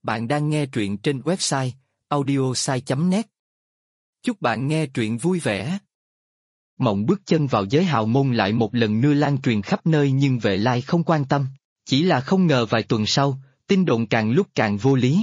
Bạn đang nghe truyện trên website audiosai.net. Chúc bạn nghe truyện vui vẻ. Mộng bước chân vào giới hào môn lại một lần nữa lan truyền khắp nơi nhưng Vệ Lai không quan tâm. Chỉ là không ngờ vài tuần sau, tin đồn càng lúc càng vô lý.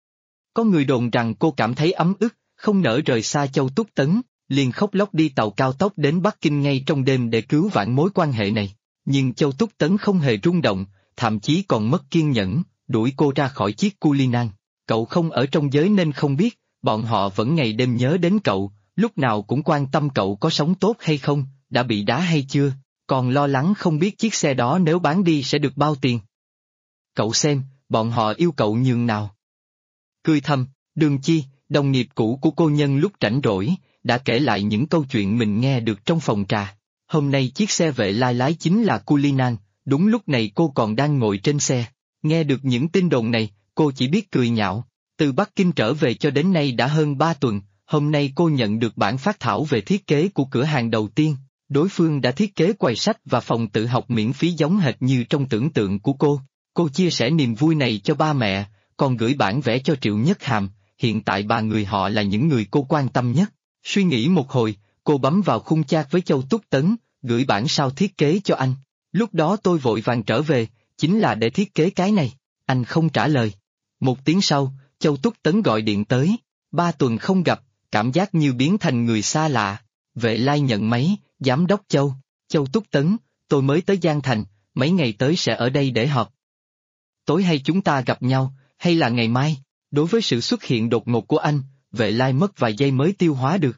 Có người đồn rằng cô cảm thấy ấm ức, không nỡ rời xa Châu Túc Tấn, liền khóc lóc đi tàu cao tốc đến Bắc Kinh ngay trong đêm để cứu vãn mối quan hệ này. Nhưng Châu Túc Tấn không hề rung động, thậm chí còn mất kiên nhẫn, đuổi cô ra khỏi chiếc Culinan. Cậu không ở trong giới nên không biết, bọn họ vẫn ngày đêm nhớ đến cậu, lúc nào cũng quan tâm cậu có sống tốt hay không, đã bị đá hay chưa, còn lo lắng không biết chiếc xe đó nếu bán đi sẽ được bao tiền. Cậu xem, bọn họ yêu cậu nhường nào. Cười thầm, Đường Chi, đồng nghiệp cũ của cô nhân lúc rảnh rỗi, đã kể lại những câu chuyện mình nghe được trong phòng trà. Hôm nay chiếc xe Vệ Lai lái chính là Culinan, đúng lúc này cô còn đang ngồi trên xe. Nghe được những tin đồn này, cô chỉ biết cười nhạo. Từ Bắc Kinh trở về cho đến nay đã hơn 3 tuần, hôm nay cô nhận được bản phác thảo về thiết kế của cửa hàng đầu tiên. Đối phương đã thiết kế quầy sách và phòng tự học miễn phí giống hệt như trong tưởng tượng của cô. Cô chia sẻ niềm vui này cho ba mẹ, còn gửi bản vẽ cho Triệu Nhất Hàm, hiện tại ba người họ là những người cô quan tâm nhất. Suy nghĩ một hồi, cô bấm vào khung chat với Châu Túc Tấn, gửi bản sao thiết kế cho anh. Lúc đó tôi vội vàng trở về, chính là để thiết kế cái này. Anh không trả lời. Một tiếng sau, Châu Túc Tấn gọi điện tới. 3 tuần không gặp, cảm giác như biến thành người xa lạ. Vệ Lai nhận máy, giám đốc Châu. Châu Túc Tấn, tôi mới tới Giang Thành, mấy ngày tới sẽ ở đây để họp. Tối hay chúng ta gặp nhau, hay là ngày mai? Đối với sự xuất hiện đột ngột của anh, Vệ Lai mất vài giây mới tiêu hóa được.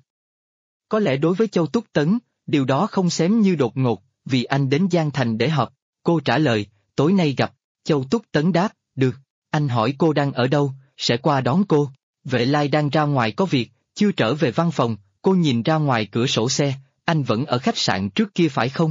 Có lẽ đối với Châu Túc Tấn, điều đó không xém như đột ngột, vì anh đến Giang Thành để họp. Cô trả lời, tối nay gặp. Châu Túc Tấn đáp, được. Anh hỏi cô đang ở đâu, sẽ qua đón cô. Vệ Lai đang ra ngoài có việc, chưa trở về văn phòng. Cô nhìn ra ngoài cửa sổ xe, anh vẫn ở khách sạn trước kia phải không?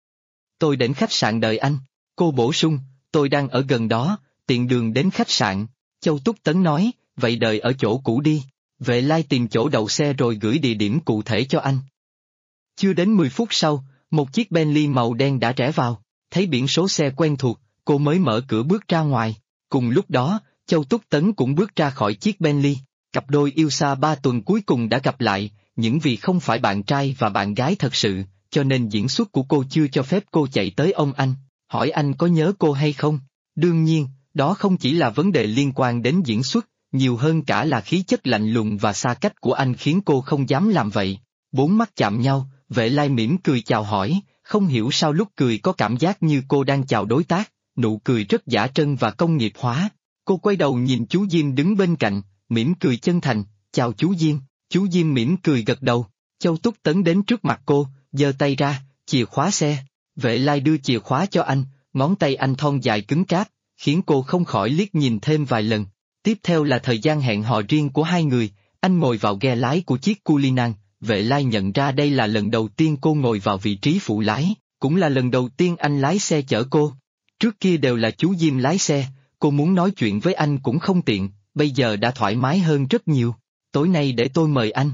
Tôi đến khách sạn đợi anh. Cô bổ sung, tôi đang ở gần đó, tiện đường đến khách sạn. Châu Túc Tấn nói, vậy đợi ở chỗ cũ đi. Vệ Lai tìm chỗ đậu xe rồi gửi địa điểm cụ thể cho anh. Chưa đến 10 phút sau, một chiếc Bentley màu đen đã rẽ vào, thấy biển số xe quen thuộc, cô mới mở cửa bước ra ngoài. Cùng lúc đó, Châu Túc Tấn cũng bước ra khỏi chiếc Bentley. Cặp đôi yêu xa 3 tuần cuối cùng đã gặp lại, nhưng vì không phải bạn trai và bạn gái thật sự, cho nên diễn xuất của cô chưa cho phép cô chạy tới ông anh, hỏi anh có nhớ cô hay không. Đương nhiên, đó không chỉ là vấn đề liên quan đến diễn xuất, nhiều hơn cả là khí chất lạnh lùng và xa cách của anh khiến cô không dám làm vậy. 4 mắt chạm nhau, Vệ Lai mỉm cười chào hỏi, không hiểu sao lúc cười có cảm giác như cô đang chào đối tác, nụ cười rất dã trân và công nghiệp hóa. Cô quay đầu nhìn chú Diêm đứng bên cạnh, mỉm cười chân thành, chào chú Diêm. Chú Diêm mỉm cười gật đầu. Châu Túc Tấn đến trước mặt cô, giơ tay ra, chìa khóa xe. Vệ Lai đưa chìa khóa cho anh, ngón tay anh thon dài cứng cáp, khiến cô không khỏi liếc nhìn thêm vài lần. Tiếp theo là thời gian hẹn hò riêng của hai người, anh ngồi vào ghe lái của chiếc Culinan. Vệ Lai nhận ra đây là lần đầu tiên cô ngồi vào vị trí phụ lái, cũng là lần đầu tiên anh lái xe chở cô. Trước kia đều là chú Diêm lái xe, cô muốn nói chuyện với anh cũng không tiện, bây giờ đã thoải mái hơn rất nhiều. Tối nay để tôi mời anh.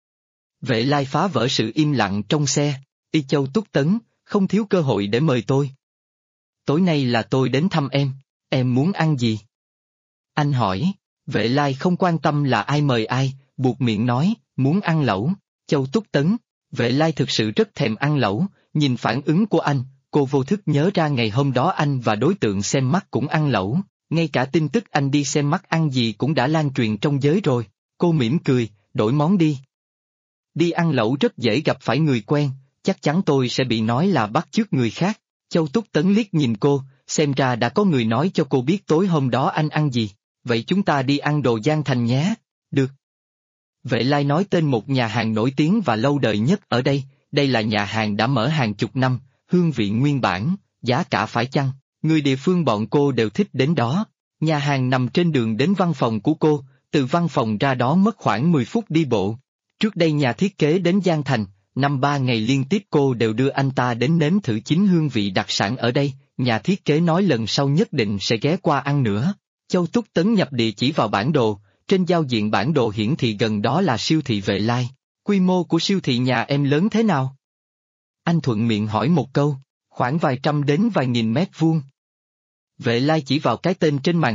Vệ Lai phá vỡ sự im lặng trong xe, Y Châu Túc Tấn, không thiếu cơ hội để mời tôi. Tối nay là tôi đến thăm em muốn ăn gì? Anh hỏi, Vệ Lai không quan tâm là ai mời ai, buột miệng nói, muốn ăn lẩu. Châu Túc Tấn, Vệ Lai thực sự rất thèm ăn lẩu, nhìn phản ứng của anh, cô vô thức nhớ ra ngày hôm đó anh và đối tượng xem mắt cũng ăn lẩu, ngay cả tin tức anh đi xem mắt ăn gì cũng đã lan truyền trong giới rồi. Cô mỉm cười, đổi món đi. Đi ăn lẩu rất dễ gặp phải người quen, chắc chắn tôi sẽ bị nói là bắt chước người khác. Châu Túc Tấn liếc nhìn cô, xem ra đã có người nói cho cô biết tối hôm đó anh ăn gì, vậy chúng ta đi ăn đồ Giang Thành nhé. Được. Vệ Lai nói tên một nhà hàng nổi tiếng và lâu đời nhất ở đây là nhà hàng đã mở hàng chục năm, hương vị nguyên bản, giá cả phải chăng, người địa phương bọn cô đều thích đến đó. Nhà hàng nằm trên đường đến văn phòng của cô, từ văn phòng ra đó mất khoảng 10 phút đi bộ. Trước đây nhà thiết kế đến Giang Thành, 5-3 ngày liên tiếp cô đều đưa anh ta đến nếm thử chính hương vị đặc sản ở đây, nhà thiết kế nói lần sau nhất định sẽ ghé qua ăn nữa. Châu Túc Tấn nhập địa chỉ vào bản đồ, trên giao diện bản đồ hiển thị gần đó là siêu thị Vệ Lai. Quy mô của siêu thị nhà em lớn thế nào? Anh thuận miệng hỏi một câu, khoảng vài trăm đến vài nghìn mét vuông. Vệ Lai chỉ vào cái tên trên màn hình,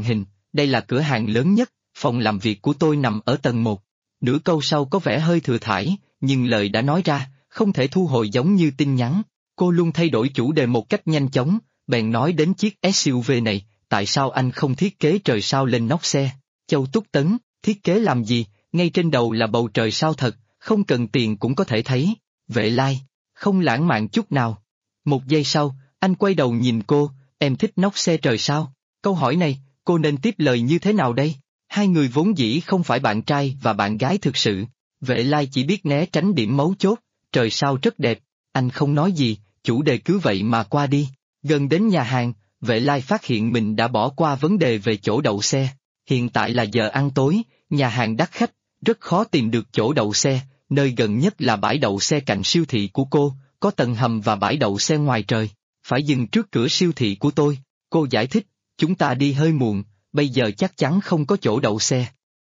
đây là cửa hàng lớn nhất, phòng làm việc của tôi nằm ở tầng 1. Nửa câu sau có vẻ hơi thừa thãi, nhưng lời đã nói ra, không thể thu hồi giống như tin nhắn. Cô luôn thay đổi chủ đề một cách nhanh chóng, bèn nói đến chiếc SUV này, tại sao anh không thiết kế trời sao lên nóc xe? Châu Túc Tấn, thiết kế làm gì, ngay trên đầu là bầu trời sao thật, không cần tiền cũng có thể thấy. Vệ Lai, không lãng mạn chút nào. Một giây sau, anh quay đầu nhìn cô, em thích nóc xe trời sao? Câu hỏi này, cô nên tiếp lời như thế nào đây? Hai người vốn dĩ không phải bạn trai và bạn gái thực sự. Vệ Lai chỉ biết né tránh điểm mấu chốt, trời sao rất đẹp, anh không nói gì, chủ đề cứ vậy mà qua đi. Gần đến nhà hàng, Vệ Lai phát hiện mình đã bỏ qua vấn đề về chỗ đậu xe. Hiện tại là giờ ăn tối, nhà hàng đắt khách, rất khó tìm được chỗ đậu xe, nơi gần nhất là bãi đậu xe cạnh siêu thị của cô, có tầng hầm và bãi đậu xe ngoài trời. Phải dừng trước cửa siêu thị của tôi, cô giải thích, chúng ta đi hơi muộn, bây giờ chắc chắn không có chỗ đậu xe.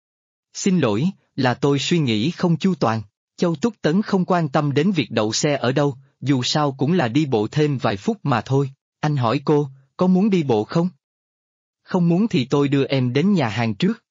Xin lỗi, là tôi suy nghĩ không chu toàn. Châu Túc Tấn không quan tâm đến việc đậu xe ở đâu, dù sao cũng là đi bộ thêm vài phút mà thôi. Anh hỏi cô, có muốn đi bộ không? Không muốn thì tôi đưa em đến nhà hàng trước.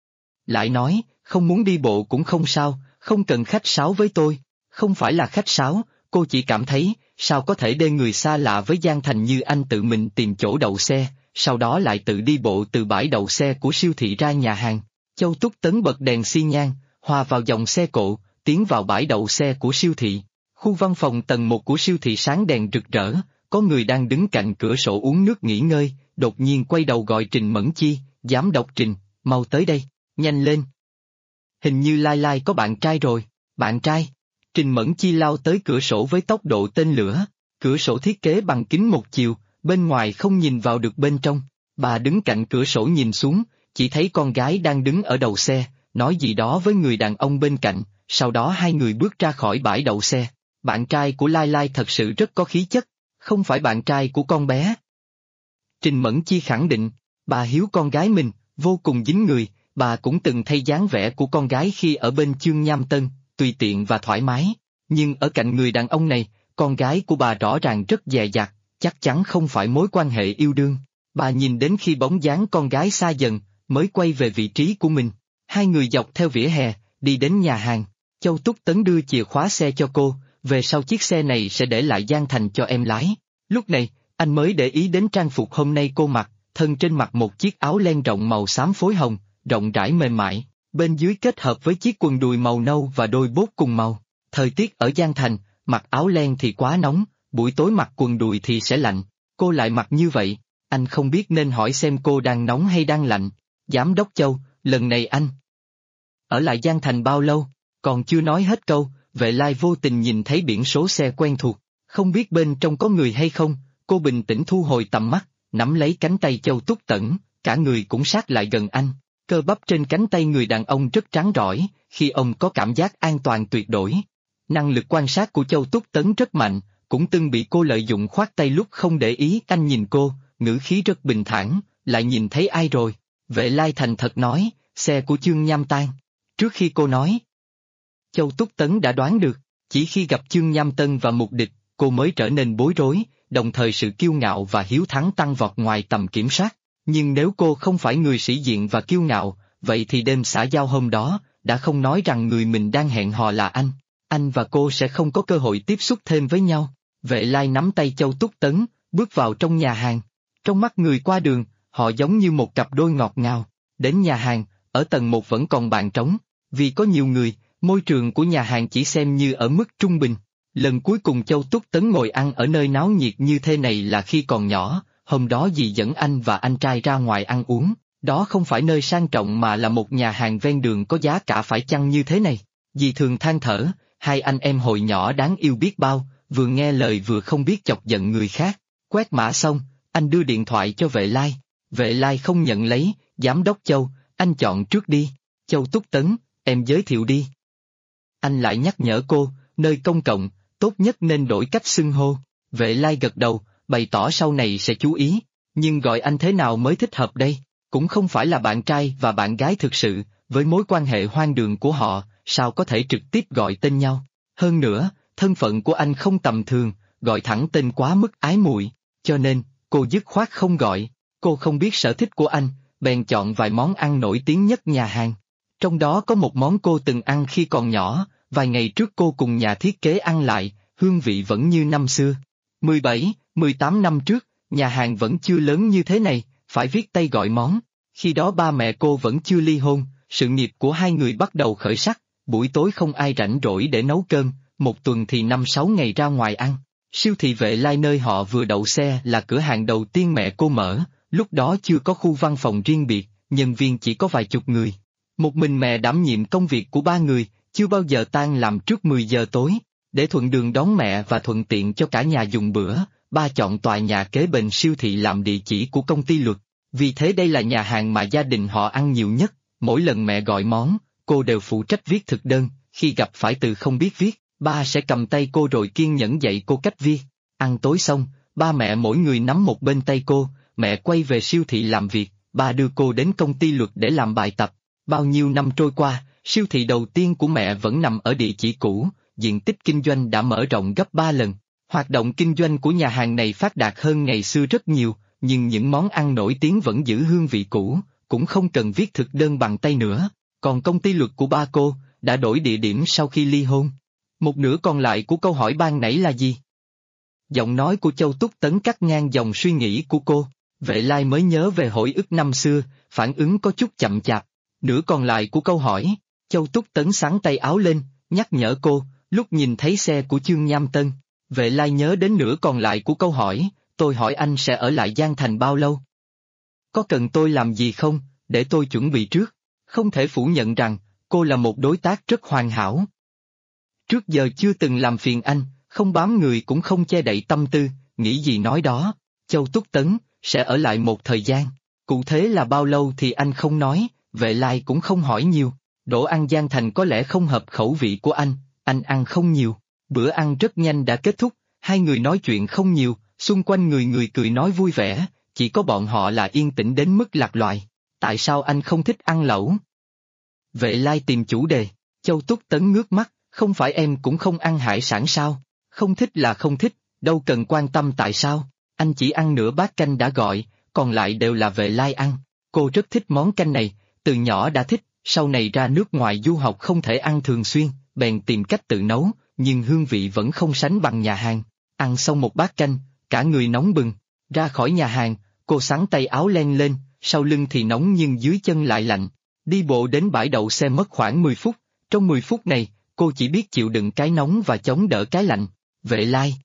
Lại nói, không muốn đi bộ cũng không sao, không cần khách sáo với tôi. Không phải là khách sáo, cô chỉ cảm thấy, sao có thể để người xa lạ với Giang Thành như anh tự mình tìm chỗ đậu xe, sau đó lại tự đi bộ từ bãi đậu xe của siêu thị ra nhà hàng. Châu Túc Tấn bật đèn xi nhan, hòa vào dòng xe cộ, tiến vào bãi đậu xe của siêu thị. Khu văn phòng tầng 1 của siêu thị sáng đèn rực rỡ, có người đang đứng cạnh cửa sổ uống nước nghỉ ngơi, đột nhiên quay đầu gọi Trình Mẫn Chi, giám đốc Trình, mau tới đây, nhanh lên. Hình như Lai Lai có bạn trai rồi, bạn trai. Trình Mẫn Chi lao tới cửa sổ với tốc độ tên lửa, cửa sổ thiết kế bằng kính một chiều, bên ngoài không nhìn vào được bên trong. Bà đứng cạnh cửa sổ nhìn xuống, chỉ thấy con gái đang đứng ở đầu xe, nói gì đó với người đàn ông bên cạnh, sau đó hai người bước ra khỏi bãi đậu xe. Bạn trai của Lai Lai thật sự rất có khí chất, không phải bạn trai của con bé. Trình Mẫn Chi khẳng định, bà hiếu con gái mình, vô cùng dính người, bà cũng từng thay dáng vẻ của con gái khi ở bên Chương Nham Tân, tùy tiện và thoải mái, nhưng ở cạnh người đàn ông này, con gái của bà rõ ràng rất dè dặt, chắc chắn không phải mối quan hệ yêu đương. Bà nhìn đến khi bóng dáng con gái xa dần, mới quay về vị trí của mình. Hai người dọc theo vỉa hè, đi đến nhà hàng. Châu Túc Tấn đưa chìa khóa xe cho cô, về sau chiếc xe này sẽ để lại Giang Thành cho em lái. Lúc này, anh mới để ý đến trang phục hôm nay cô mặc, thân trên mặc một chiếc áo len rộng màu xám phối hồng, rộng rãi mềm mại, bên dưới kết hợp với chiếc quần đùi màu nâu và đôi bốt cùng màu. Thời tiết ở Giang Thành, mặc áo len thì quá nóng, buổi tối mặc quần đùi thì sẽ lạnh. Cô lại mặc như vậy, anh không biết nên hỏi xem cô đang nóng hay đang lạnh. Giám đốc Châu, lần này anh ở lại Giang Thành bao lâu? Còn chưa nói hết câu, Vệ Lai vô tình nhìn thấy biển số xe quen thuộc, không biết bên trong có người hay không, cô bình tĩnh thu hồi tầm mắt, nắm lấy cánh tay Châu Túc Tẫn, cả người cũng sát lại gần anh. Cơ bắp trên cánh tay người đàn ông rất trắng rỏi, khi ông có cảm giác an toàn tuyệt đối. Năng lực quan sát của Châu Túc Tấn rất mạnh, cũng từng bị cô lợi dụng khoát tay lúc không để ý. Anh nhìn cô, ngữ khí rất bình thản, lại nhìn thấy ai rồi? Vệ Lai thành thật nói, xe của Chương Nham Tan. Trước khi cô nói, Châu Túc Tấn đã đoán được, chỉ khi gặp Chương Nham Tân và mục địch, cô mới trở nên bối rối, đồng thời sự kiêu ngạo và hiếu thắng tăng vọt ngoài tầm kiểm soát. Nhưng nếu cô không phải người sĩ diện và kiêu ngạo, vậy thì đêm xã giao hôm đó, đã không nói rằng người mình đang hẹn hò là anh và cô sẽ không có cơ hội tiếp xúc thêm với nhau. Vệ Lai nắm tay Châu Túc Tấn, bước vào trong nhà hàng. Trong mắt người qua đường, họ giống như một cặp đôi ngọt ngào. Đến nhà hàng, ở tầng 1 vẫn còn bàn trống, vì có nhiều người, môi trường của nhà hàng chỉ xem như ở mức trung bình. Lần cuối cùng Châu Túc Tấn ngồi ăn ở nơi náo nhiệt như thế này là khi còn nhỏ, hôm đó dì dẫn anh và anh trai ra ngoài ăn uống, đó không phải nơi sang trọng mà là một nhà hàng ven đường có giá cả phải chăng như thế này. Dì thường than thở, hai anh em hồi nhỏ đáng yêu biết bao, vừa nghe lời vừa không biết chọc giận người khác. Quét mã xong, anh đưa điện thoại cho Vệ Lai. Vệ Lai không nhận lấy, giám đốc Châu, anh chọn trước đi. Châu Túc Tấn, em giới thiệu đi. Anh lại nhắc nhở cô, nơi công cộng, tốt nhất nên đổi cách xưng hô. Vệ Lai gật đầu, bày tỏ sau này sẽ chú ý, nhưng gọi anh thế nào mới thích hợp đây? Cũng không phải là bạn trai và bạn gái thực sự, với mối quan hệ hoang đường của họ, sao có thể trực tiếp gọi tên nhau? Hơn nữa, thân phận của anh không tầm thường, gọi thẳng tên quá mức ái muội, cho nên, cô dứt khoát không gọi. Cô không biết sở thích của anh, bèn chọn vài món ăn nổi tiếng nhất nhà hàng. Trong đó có một món cô từng ăn khi còn nhỏ, vài ngày trước cô cùng nhà thiết kế ăn lại, hương vị vẫn như năm xưa. 17, 18 năm trước, nhà hàng vẫn chưa lớn như thế này, phải viết tay gọi món. Khi đó ba mẹ cô vẫn chưa ly hôn, sự nghiệp của hai người bắt đầu khởi sắc, buổi tối không ai rảnh rỗi để nấu cơm, một tuần thì 5-6 ngày ra ngoài ăn. Siêu thị Vệ Lai nơi họ vừa đậu xe là cửa hàng đầu tiên mẹ cô mở, lúc đó chưa có khu văn phòng riêng biệt, nhân viên chỉ có vài chục người. Một mình mẹ đảm nhiệm công việc của ba người, chưa bao giờ tan làm trước 10 giờ tối. Để thuận đường đón mẹ và thuận tiện cho cả nhà dùng bữa, ba chọn tòa nhà kế bên siêu thị làm địa chỉ của công ty luật. Vì thế đây là nhà hàng mà gia đình họ ăn nhiều nhất, mỗi lần mẹ gọi món, cô đều phụ trách viết thực đơn, khi gặp phải từ không biết viết, ba sẽ cầm tay cô rồi kiên nhẫn dạy cô cách viết. Ăn tối xong, ba mẹ mỗi người nắm một bên tay cô, mẹ quay về siêu thị làm việc, ba đưa cô đến công ty luật để làm bài tập. Bao nhiêu năm trôi qua, siêu thị đầu tiên của mẹ vẫn nằm ở địa chỉ cũ, diện tích kinh doanh đã mở rộng gấp 3 lần. Hoạt động kinh doanh của nhà hàng này phát đạt hơn ngày xưa rất nhiều, nhưng những món ăn nổi tiếng vẫn giữ hương vị cũ, cũng không cần viết thực đơn bằng tay nữa. Còn công ty luật của ba cô, đã đổi địa điểm sau khi ly hôn. Một nửa còn lại của câu hỏi ban nãy là gì? Giọng nói của Châu Túc Tấn cắt ngang dòng suy nghĩ của cô, Vệ Lai mới nhớ về hồi ức năm xưa, phản ứng có chút chậm chạp. Nửa còn lại của câu hỏi, Châu Túc Tấn xắn tay áo lên, nhắc nhở cô, lúc nhìn thấy xe của Chương Nham Tân. Vệ Lai nhớ đến nửa còn lại của câu hỏi, tôi hỏi anh sẽ ở lại Giang Thành bao lâu? Có cần tôi làm gì không, để tôi chuẩn bị trước? Không thể phủ nhận rằng, cô là một đối tác rất hoàn hảo. Trước giờ chưa từng làm phiền anh, không bám người cũng không che đậy tâm tư, nghĩ gì nói đó. Châu Túc Tấn, sẽ ở lại một thời gian. Cụ thể là bao lâu thì anh không nói, Vệ Lai cũng không hỏi nhiều. Đồ ăn Giang Thành có lẽ không hợp khẩu vị của anh ăn không nhiều. Bữa ăn rất nhanh đã kết thúc, hai người nói chuyện không nhiều, xung quanh người người cười nói vui vẻ, chỉ có bọn họ là yên tĩnh đến mức lạc loài. Tại sao anh không thích ăn lẩu? Vệ Lai tìm chủ đề, Châu Túc Tấn ngước mắt, không phải em cũng không ăn hải sản sao? Không thích là không thích, đâu cần quan tâm tại sao, anh chỉ ăn nửa bát canh đã gọi, còn lại đều là Vệ Lai ăn. Cô rất thích món canh này, từ nhỏ đã thích, sau này ra nước ngoài du học không thể ăn thường xuyên, bèn tìm cách tự nấu, nhưng hương vị vẫn không sánh bằng nhà hàng. Ăn xong một bát canh, cả người nóng bừng, ra khỏi nhà hàng, cô xắn tay áo len lên, sau lưng thì nóng nhưng dưới chân lại lạnh. Đi bộ đến bãi đậu xe mất khoảng 10 phút, trong 10 phút này, cô chỉ biết chịu đựng cái nóng và chống đỡ cái lạnh. Vệ Lai.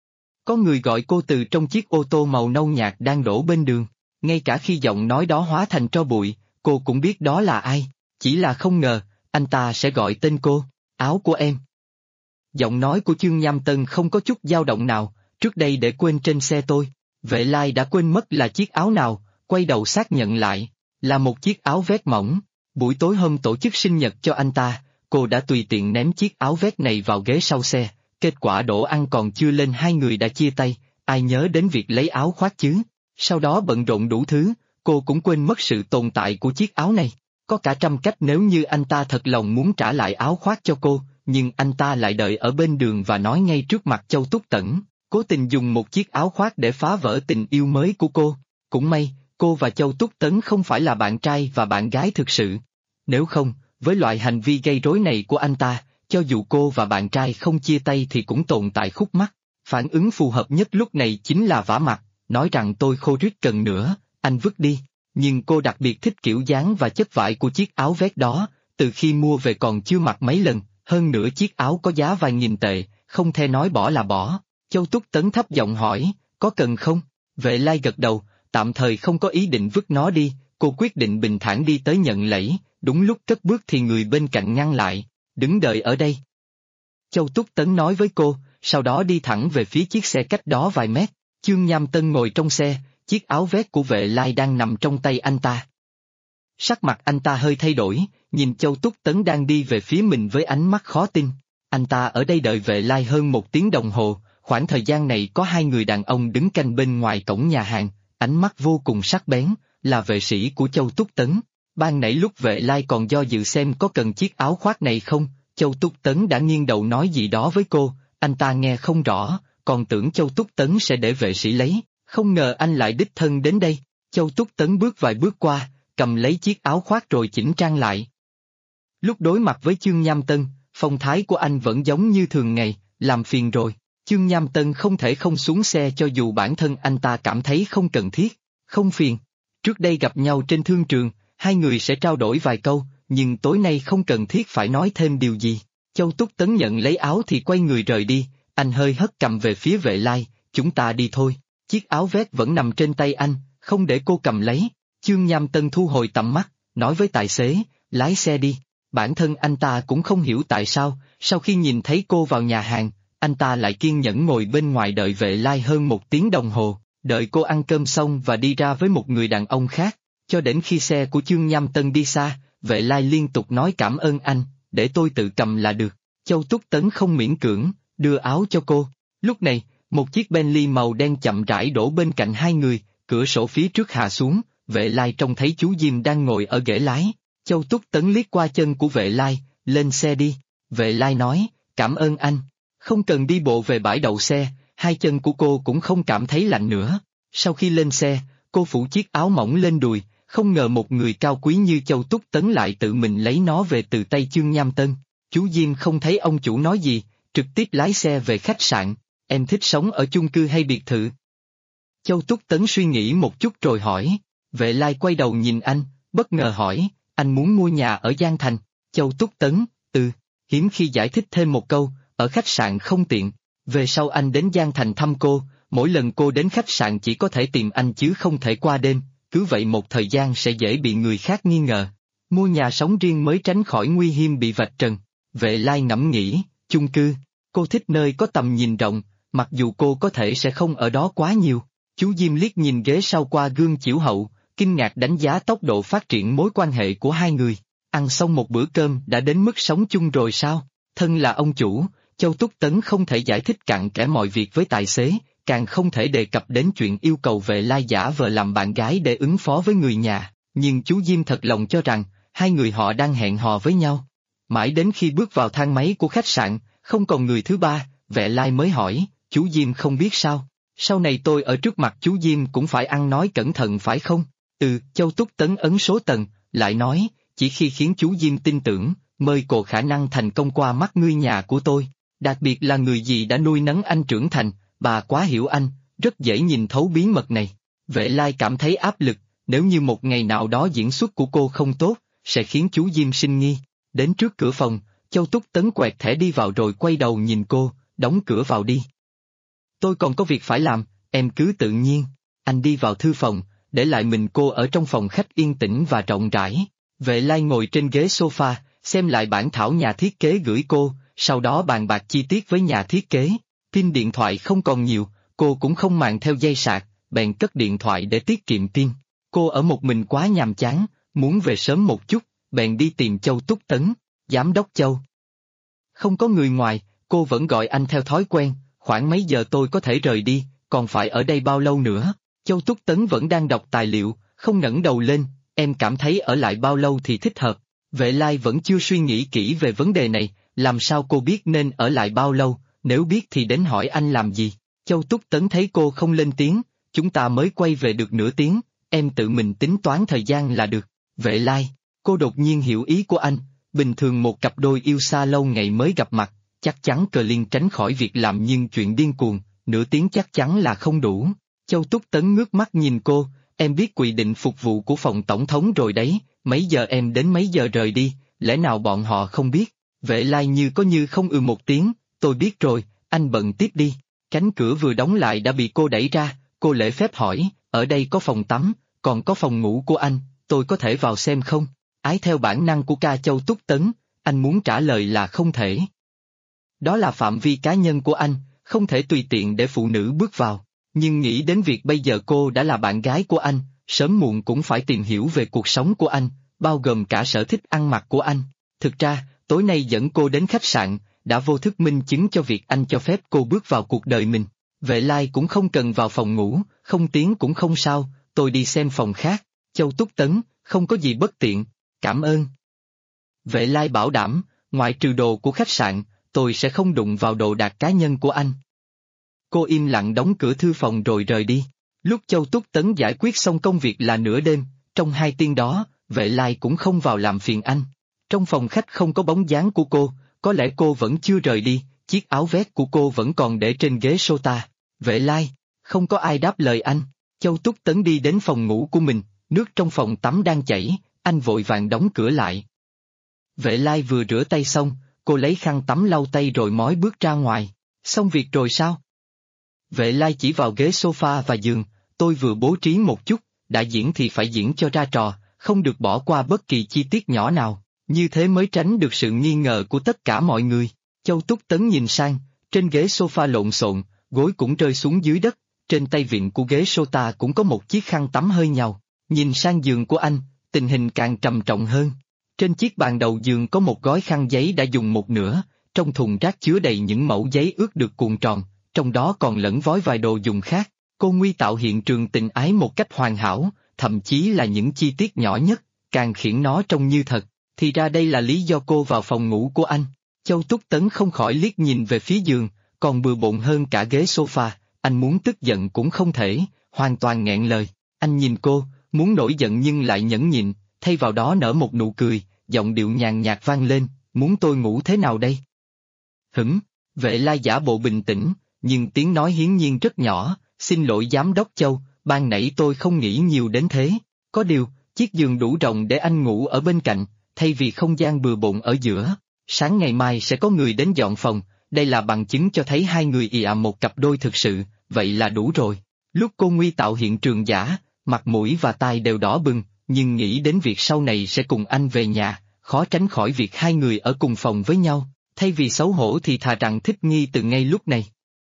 Có người gọi cô từ trong chiếc ô tô màu nâu nhạt đang đổ bên đường, ngay cả khi giọng nói đó hóa thành tro bụi, cô cũng biết đó là ai, chỉ là không ngờ, anh ta sẽ gọi tên cô, áo của em. Giọng nói của Chương Nham Tân không có chút dao động nào, trước đây để quên trên xe tôi. Vệ Lai đã quên mất là chiếc áo nào, quay đầu xác nhận lại, là một chiếc áo vest mỏng. Buổi tối hôm tổ chức sinh nhật cho anh ta, cô đã tùy tiện ném chiếc áo vest này vào ghế sau xe, kết quả đồ ăn còn chưa lên hai người đã chia tay, ai nhớ đến việc lấy áo khoác chứ. Sau đó bận rộn đủ thứ, cô cũng quên mất sự tồn tại của chiếc áo này. Có cả trăm cách nếu như anh ta thật lòng muốn trả lại áo khoác cho cô, nhưng anh ta lại đợi ở bên đường và nói ngay trước mặt Châu Túc Tấn, cố tình dùng một chiếc áo khoác để phá vỡ tình yêu mới của cô. Cũng may, cô và Châu Túc Tấn không phải là bạn trai và bạn gái thực sự. Nếu không, với loại hành vi gây rối này của anh ta, cho dù cô và bạn trai không chia tay thì cũng tồn tại khúc mắc. Phản ứng phù hợp nhất lúc này chính là vả mặt, nói rằng tôi khô rít cần nữa, anh vứt đi. Nhưng cô đặc biệt thích kiểu dáng và chất vải của chiếc áo vest đó, từ khi mua về còn chưa mặc mấy lần, hơn nữa chiếc áo có giá vài nghìn tệ, không thể nói bỏ là bỏ. Châu Túc Tấn thấp giọng hỏi, có cần không? Vệ Lai gật đầu, tạm thời không có ý định vứt nó đi, cô quyết định bình thản đi tới nhận lấy, đúng lúc cất bước thì người bên cạnh ngăn lại, đứng đợi ở đây. Châu Túc Tấn nói với cô, sau đó đi thẳng về phía chiếc xe cách đó vài mét. Chương Nham Tân ngồi trong xe, chiếc áo vest của Vệ Lai đang nằm trong tay anh ta. Sắc mặt anh ta hơi thay đổi, nhìn Châu Túc Tấn đang đi về phía mình với ánh mắt khó tin. Anh ta ở đây đợi Vệ Lai hơn 1 tiếng đồng hồ, khoảng thời gian này có 2 người đàn ông đứng canh bên ngoài cổng nhà hàng, ánh mắt vô cùng sắc bén, là vệ sĩ của Châu Túc Tấn. Ban nãy lúc Vệ Lai còn do dự xem có cần chiếc áo khoác này không, Châu Túc Tấn đã nghiêng đầu nói gì đó với cô, anh ta nghe không rõ, còn tưởng Châu Túc Tấn sẽ để vệ sĩ lấy, không ngờ anh lại đích thân đến đây. Châu Túc Tấn bước vài bước qua, cầm lấy chiếc áo khoác rồi chỉnh trang lại. Lúc đối mặt với Chương Nham Tân, phong thái của anh vẫn giống như thường ngày, làm phiền rồi. Chương Nham Tân không thể không xuống xe cho dù bản thân anh ta cảm thấy không cần thiết. Không phiền. Trước đây gặp nhau trên thương trường, hai người sẽ trao đổi vài câu, nhưng tối nay không cần thiết phải nói thêm điều gì. Châu Túc Tấn nhận lấy áo thì quay người rời đi, anh hơi hất cầm về phía Vệ Lai, chúng ta đi thôi. Chiếc áo vest vẫn nằm trên tay anh, không để cô cầm lấy. Chương Nham Tân thu hồi tầm mắt, nói với tài xế, lái xe đi. Bản thân anh ta cũng không hiểu tại sao, sau khi nhìn thấy cô vào nhà hàng, anh ta lại kiên nhẫn ngồi bên ngoài đợi Vệ Lai hơn 1 tiếng đồng hồ, đợi cô ăn cơm xong và đi ra với một người đàn ông khác, cho đến khi xe của Chương Nham Tân đi xa, Vệ Lai liên tục nói cảm ơn anh, để tôi tự cầm là được. Châu Túc Tấn không miễn cưỡng, đưa áo cho cô. Lúc này, một chiếc Bentley màu đen chậm rãi đổ bên cạnh hai người, cửa sổ phía trước hạ xuống, Vệ Lai trông thấy chú Diêm đang ngồi ở ghế lái. Châu Túc Tấn liếc qua chân của Vệ Lai, lên xe đi. Vệ Lai nói, cảm ơn anh. Không cần đi bộ về bãi đậu xe, hai chân của cô cũng không cảm thấy lạnh nữa. Sau khi lên xe, cô phủ chiếc áo mỏng lên đùi, không ngờ một người cao quý như Châu Túc Tấn lại tự mình lấy nó về từ tay Chương Nham Tân. Chú Diêm không thấy ông chủ nói gì, trực tiếp lái xe về khách sạn. Em thích sống ở chung cư hay biệt thự? Châu Túc Tấn suy nghĩ một chút rồi hỏi. Vệ Lai quay đầu nhìn anh, bất ngờ hỏi, anh muốn mua nhà ở Giang Thành. Châu Túc Tấn, hiếm khi giải thích thêm một câu, ở khách sạn không tiện. Về sau anh đến Giang Thành thăm cô, mỗi lần cô đến khách sạn chỉ có thể tìm anh chứ không thể qua đêm, cứ vậy một thời gian sẽ dễ bị người khác nghi ngờ. Mua nhà sống riêng mới tránh khỏi nguy hiểm bị vạch trần. Vệ Lai ngẫm nghĩ, chung cư, cô thích nơi có tầm nhìn rộng, mặc dù cô có thể sẽ không ở đó quá nhiều. Chú Diêm liếc nhìn ghế sau qua gương chiếu hậu, kinh ngạc đánh giá tốc độ phát triển mối quan hệ của hai người. Ăn xong một bữa cơm đã đến mức sống chung rồi sao? Thân là ông chủ, Châu Túc Tấn không thể giải thích cặn kẽ mọi việc với tài xế, càng không thể đề cập đến chuyện yêu cầu Vệ Lai giả vờ làm bạn gái để ứng phó với người nhà, nhưng chú Diêm thật lòng cho rằng, hai người họ đang hẹn hò với nhau. Mãi đến khi bước vào thang máy của khách sạn, không còn người thứ ba, Vệ Lai mới hỏi, chú Diêm không biết sao? Sau này tôi ở trước mặt chú Diêm cũng phải ăn nói cẩn thận phải không? Châu Túc Tấn ấn số tầng, lại nói, chỉ khi khiến chú Diêm tin tưởng, mới có khả năng thành công qua mắt ngươi nhà của tôi. Đặc biệt là người gì đã nuôi nấng anh trưởng thành, bà quá hiểu anh, rất dễ nhìn thấu bí mật này. Vệ Lai cảm thấy áp lực, nếu như một ngày nào đó diễn xuất của cô không tốt, sẽ khiến chú Diêm sinh nghi. Đến trước cửa phòng, Châu Túc Tấn quẹt thẻ đi vào rồi quay đầu nhìn cô, đóng cửa vào đi. Tôi còn có việc phải làm, em cứ tự nhiên. Anh đi vào thư phòng, để lại mình cô ở trong phòng khách yên tĩnh và rộng rãi. Vệ Lai ngồi trên ghế sofa, xem lại bản thảo nhà thiết kế gửi cô, sau đó bàn bạc chi tiết với nhà thiết kế. Pin điện thoại không còn nhiều, cô cũng không màng theo dây sạc, bèn cất điện thoại để tiết kiệm pin. Cô ở một mình quá nhàm chán, muốn về sớm một chút, bèn đi tìm Châu Túc Tấn. Giám đốc Châu. Không có người ngoài, cô vẫn gọi anh theo thói quen, khoảng mấy giờ tôi có thể rời đi, còn phải ở đây bao lâu nữa? Châu Túc Tấn vẫn đang đọc tài liệu, không ngẩng đầu lên, em cảm thấy ở lại bao lâu thì thích hợp. Vệ Lai vẫn chưa suy nghĩ kỹ về vấn đề này, làm sao cô biết nên ở lại bao lâu, nếu biết thì đến hỏi anh làm gì? Châu Túc Tấn thấy cô không lên tiếng, chúng ta mới quay về được nửa tiếng, em tự mình tính toán thời gian là được. Vệ Lai, cô đột nhiên hiểu ý của anh, bình thường một cặp đôi yêu xa lâu ngày mới gặp mặt, chắc chắn cờ liên tránh khỏi việc làm nhưng chuyện điên cuồng, nửa tiếng chắc chắn là không đủ. Châu Túc Tấn ngước mắt nhìn cô, em biết quy định phục vụ của phòng tổng thống rồi đấy, mấy giờ em đến mấy giờ rời đi, lẽ nào bọn họ không biết? Vệ Lai như có như không một tiếng, tôi biết rồi, anh bận tiếp đi. Cánh cửa vừa đóng lại đã bị cô đẩy ra, cô lễ phép hỏi, ở đây có phòng tắm, còn có phòng ngủ của anh, tôi có thể vào xem không? Ái theo bản năng của ca Châu Túc Tấn, anh muốn trả lời là không thể. Đó là phạm vi cá nhân của anh, không thể tùy tiện để phụ nữ bước vào. Nhưng nghĩ đến việc bây giờ cô đã là bạn gái của anh, sớm muộn cũng phải tìm hiểu về cuộc sống của anh, bao gồm cả sở thích ăn mặc của anh. Thực ra, tối nay dẫn cô đến khách sạn, đã vô thức minh chứng cho việc anh cho phép cô bước vào cuộc đời mình. Vệ Lai cũng không cần vào phòng ngủ, không tiến cũng không sao, tôi đi xem phòng khác. Châu Túc Tấn, không có gì bất tiện, cảm ơn. Vệ Lai bảo đảm, ngoại trừ đồ của khách sạn, tôi sẽ không đụng vào đồ đạc cá nhân của anh. Cô im lặng đóng cửa thư phòng rồi rời đi. Lúc Châu Túc Tấn giải quyết xong công việc là nửa đêm, trong hai tiên đó, Vệ Lai cũng không vào làm phiền anh. Trong phòng khách không có bóng dáng của cô, có lẽ cô vẫn chưa rời đi, chiếc áo vest của cô vẫn còn để trên ghế sofa. Vệ Lai, không có ai đáp lời anh. Châu Túc Tấn đi đến phòng ngủ của mình, nước trong phòng tắm đang chảy, anh vội vàng đóng cửa lại. Vệ Lai vừa rửa tay xong, cô lấy khăn tắm lau tay rồi mói bước ra ngoài. Xong việc rồi sao? Vệ Lai chỉ vào ghế sofa và giường, tôi vừa bố trí một chút, đã diễn thì phải diễn cho ra trò, không được bỏ qua bất kỳ chi tiết nhỏ nào, như thế mới tránh được sự nghi ngờ của tất cả mọi người. Châu Túc Tấn nhìn sang, trên ghế sofa lộn xộn, gối cũng rơi xuống dưới đất, trên tay vịn của ghế sofa cũng có một chiếc khăn tắm hơi nhàu. Nhìn sang giường của anh, tình hình càng trầm trọng hơn. Trên chiếc bàn đầu giường có một gói khăn giấy đã dùng một nửa, trong thùng rác chứa đầy những mẩu giấy ướt được cuộn tròn, trong đó còn lẫn vói vài đồ dùng khác. Cô nguy tạo hiện trường tình ái một cách hoàn hảo, thậm chí là những chi tiết nhỏ nhất, càng khiến nó trông như thật. Thì ra đây là lý do cô vào phòng ngủ của anh. Châu Túc Tấn không khỏi liếc nhìn về phía giường, còn bừa bộn hơn cả ghế sofa, anh muốn tức giận cũng không thể, hoàn toàn nghẹn lời. Anh nhìn cô, muốn nổi giận nhưng lại nhẫn nhịn, thay vào đó nở một nụ cười, giọng điệu nhàn nhạt vang lên, muốn tôi ngủ thế nào đây? Vệ Lai giả bộ bình tĩnh, nhưng tiếng nói hiển nhiên rất nhỏ, xin lỗi giám đốc Châu, ban nãy tôi không nghĩ nhiều đến thế. Có điều, chiếc giường đủ rộng để anh ngủ ở bên cạnh, thay vì không gian bừa bộn ở giữa. Sáng ngày mai sẽ có người đến dọn phòng, đây là bằng chứng cho thấy hai người một cặp đôi thực sự, vậy là đủ rồi. Lúc cô nguy tạo hiện trường giả, mặt mũi và tai đều đỏ bừng, nhưng nghĩ đến việc sau này sẽ cùng anh về nhà, khó tránh khỏi việc hai người ở cùng phòng với nhau, thay vì xấu hổ thì thà rằng thích nghi từ ngay lúc này.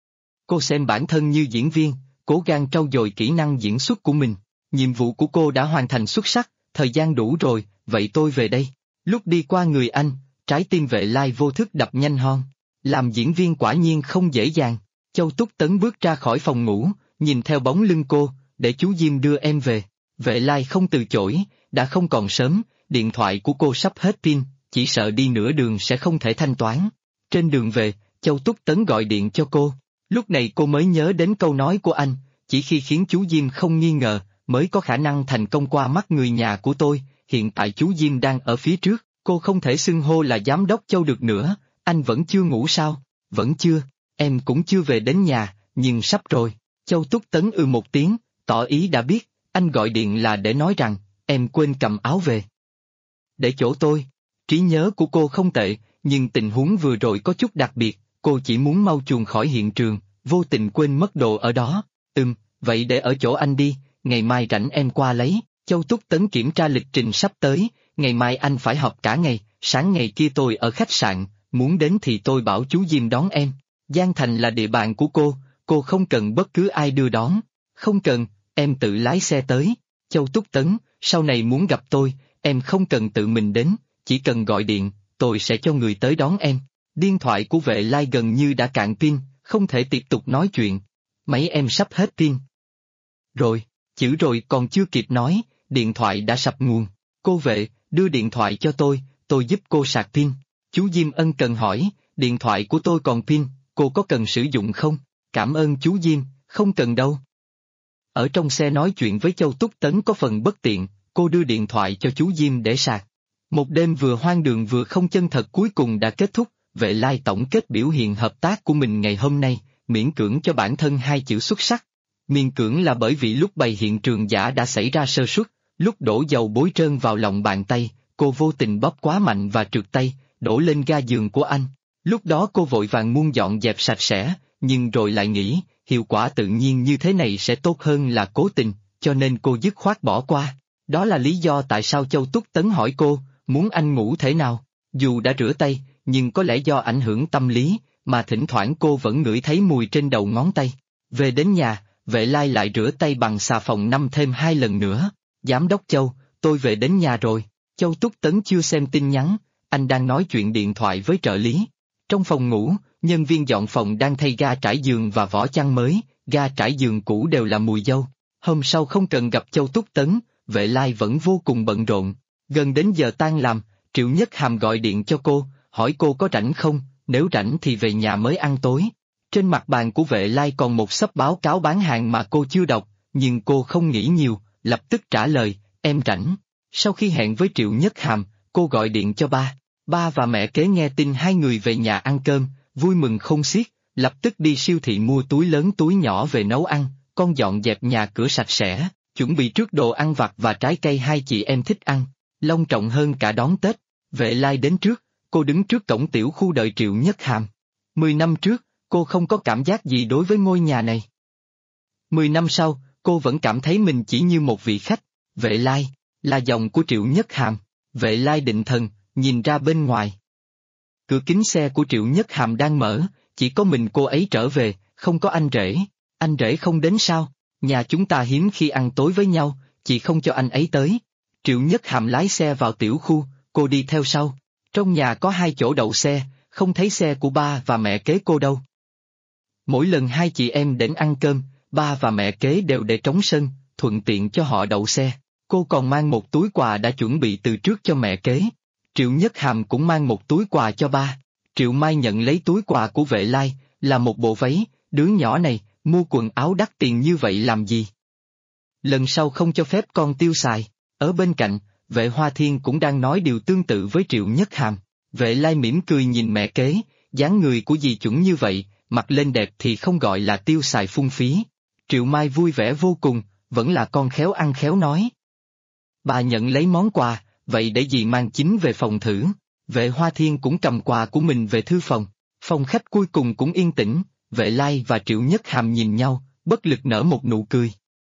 Cô xem bản thân như diễn viên, cố gắng trau dồi kỹ năng diễn xuất của mình. Nhiệm vụ của cô đã hoàn thành xuất sắc, thời gian đủ rồi, vậy tôi về đây. Lúc đi qua người anh, trái tim Vệ Lai vô thức đập nhanh hơn. Làm diễn viên quả nhiên không dễ dàng. Châu Túc Tấn bước ra khỏi phòng ngủ, nhìn theo bóng lưng cô, để chú Diêm đưa em về. Vệ Lai không từ chối, đã không còn sớm, điện thoại của cô sắp hết pin, chỉ sợ đi nửa đường sẽ không thể thanh toán. Trên đường về, Châu Túc Tấn gọi điện cho cô. Lúc này cô mới nhớ đến câu nói của anh, chỉ khi khiến chú Diêm không nghi ngờ, mới có khả năng thành công qua mắt người nhà của tôi, hiện tại chú Diêm đang ở phía trước, cô không thể xưng hô là giám đốc Châu được nữa, anh vẫn chưa ngủ sao? Vẫn chưa, em cũng chưa về đến nhà, nhưng sắp rồi. Châu Túc Tấn một tiếng, tỏ ý đã biết, anh gọi điện là để nói rằng, em quên cầm áo về. Để chỗ tôi, trí nhớ của cô không tệ, nhưng tình huống vừa rồi có chút đặc biệt, cô chỉ muốn mau chuồn khỏi hiện trường, vô tình quên mất đồ ở đó. Vậy để ở chỗ anh đi, ngày mai rảnh em qua lấy. Châu Túc Tấn kiểm tra lịch trình sắp tới, ngày mai anh phải họp cả ngày, sáng ngày kia tôi ở khách sạn, muốn đến thì tôi bảo chú Diêm đón em. Giang Thành là địa bàn của cô không cần bất cứ ai đưa đón. Không cần, em tự lái xe tới. Châu Túc Tấn, sau này muốn gặp tôi, em không cần tự mình đến, chỉ cần gọi điện, tôi sẽ cho người tới đón em. Điện thoại của Vệ Lai gần như đã cạn pin, không thể tiếp tục nói chuyện. Máy em sắp hết pin. Rồi, chữ rồi còn chưa kịp nói, điện thoại đã sập nguồn. Cô Vệ, đưa điện thoại cho tôi giúp cô sạc pin. Chú Diêm ân cần hỏi, điện thoại của tôi còn pin, cô có cần sử dụng không? Cảm ơn chú Diêm, không cần đâu. Ở trong xe nói chuyện với Châu Túc Tấn có phần bất tiện, cô đưa điện thoại cho chú Diêm để sạc. Một đêm vừa hoang đường vừa không chân thật cuối cùng đã kết thúc. Vệ Lai tổng kết biểu hiện hợp tác của mình ngày hôm nay, miễn cưỡng cho bản thân 2 chữ xuất sắc. Miễn cưỡng là bởi vì lúc bày hiện trường giả đã xảy ra sơ suất, lúc đổ dầu bối trơn vào lòng bàn tay, cô vô tình bóp quá mạnh và trượt tay, đổ lên ga giường của anh. Lúc đó cô vội vàng muốn dọn dẹp sạch sẽ, nhưng rồi lại nghĩ, hiệu quả tự nhiên như thế này sẽ tốt hơn là cố tình, cho nên cô dứt khoát bỏ qua. Đó là lý do tại sao Châu Túc Tấn hỏi cô, muốn anh ngủ thế nào? Dù đã rửa tay, nhưng có lẽ do ảnh hưởng tâm lý, mà thỉnh thoảng cô vẫn ngửi thấy mùi trên đầu ngón tay. Về đến nhà, Vệ Lai lại rửa tay bằng xà phòng năm thêm 2 lần nữa. Giám đốc Châu, tôi về đến nhà rồi. Châu Túc Tấn chưa xem tin nhắn, anh đang nói chuyện điện thoại với trợ lý. Trong phòng ngủ, nhân viên dọn phòng đang thay ga trải giường và vỏ chăn mới, ga trải giường cũ đều là mùi dâu. Hôm sau không cần gặp Châu Túc Tấn, Vệ Lai vẫn vô cùng bận rộn. Gần đến giờ tan làm, Triệu Nhất Hàm gọi điện cho cô, hỏi cô có rảnh không, nếu rảnh thì về nhà mới ăn tối. Trên mặt bàn của Vệ Lai còn một xấp báo cáo bán hàng mà cô chưa đọc, nhưng cô không nghĩ nhiều, lập tức trả lời, em rảnh. Sau khi hẹn với Triệu Nhất Hàm, cô gọi điện cho ba. Ba và mẹ kế nghe tin hai người về nhà ăn cơm, vui mừng khôn xiết, lập tức đi siêu thị mua túi lớn túi nhỏ về nấu ăn, con dọn dẹp nhà cửa sạch sẽ, chuẩn bị trước đồ ăn vặt và trái cây hai chị em thích ăn, long trọng hơn cả đón Tết. Vệ Lai đến trước, cô đứng trước cổng tiểu khu đợi Triệu Nhất Hàm. 10 năm trước, cô không có cảm giác gì đối với ngôi nhà này. 10 năm sau, cô vẫn cảm thấy mình chỉ như một vị khách. Vệ Lai, là giọng của Triệu Nhất Hàm. Vệ Lai định thần, nhìn ra bên ngoài. Cửa kính xe của Triệu Nhất Hàm đang mở, chỉ có mình cô ấy trở về, không có anh rể. Anh rể không đến sao? Nhà chúng ta hiếm khi ăn tối với nhau, chị không cho anh ấy tới. Triệu Nhất Hàm lái xe vào tiểu khu, cô đi theo sau. Trong nhà có 2 chỗ đậu xe, không thấy xe của ba và mẹ kế cô đâu. Mỗi lần hai chị em đến ăn cơm, ba và mẹ kế đều để trống sân, thuận tiện cho họ đậu xe. Cô còn mang một túi quà đã chuẩn bị từ trước cho mẹ kế. Triệu Nhất Hàm cũng mang một túi quà cho ba. Triệu Mai nhận lấy túi quà của Vệ Lai, là một bộ váy, đứa nhỏ này, mua quần áo đắt tiền như vậy làm gì? Lần sau không cho phép con tiêu xài. Ở bên cạnh, Vệ Hoa Thiên cũng đang nói điều tương tự với Triệu Nhất Hàm. Vệ Lai mỉm cười nhìn mẹ kế, dáng người của dì chuẩn như vậy, mặc lên đẹp thì không gọi là tiêu xài phung phí. Triệu Mai vui vẻ vô cùng, vẫn là con khéo ăn khéo nói. Bà nhận lấy món quà, vậy để dì mang chính về phòng thử. Vệ Hoa Thiên cũng cầm quà của mình về thư phòng. Phòng khách cuối cùng cũng yên tĩnh, Vệ Lai và Triệu Nhất Hàm nhìn nhau, bất lực nở một nụ cười.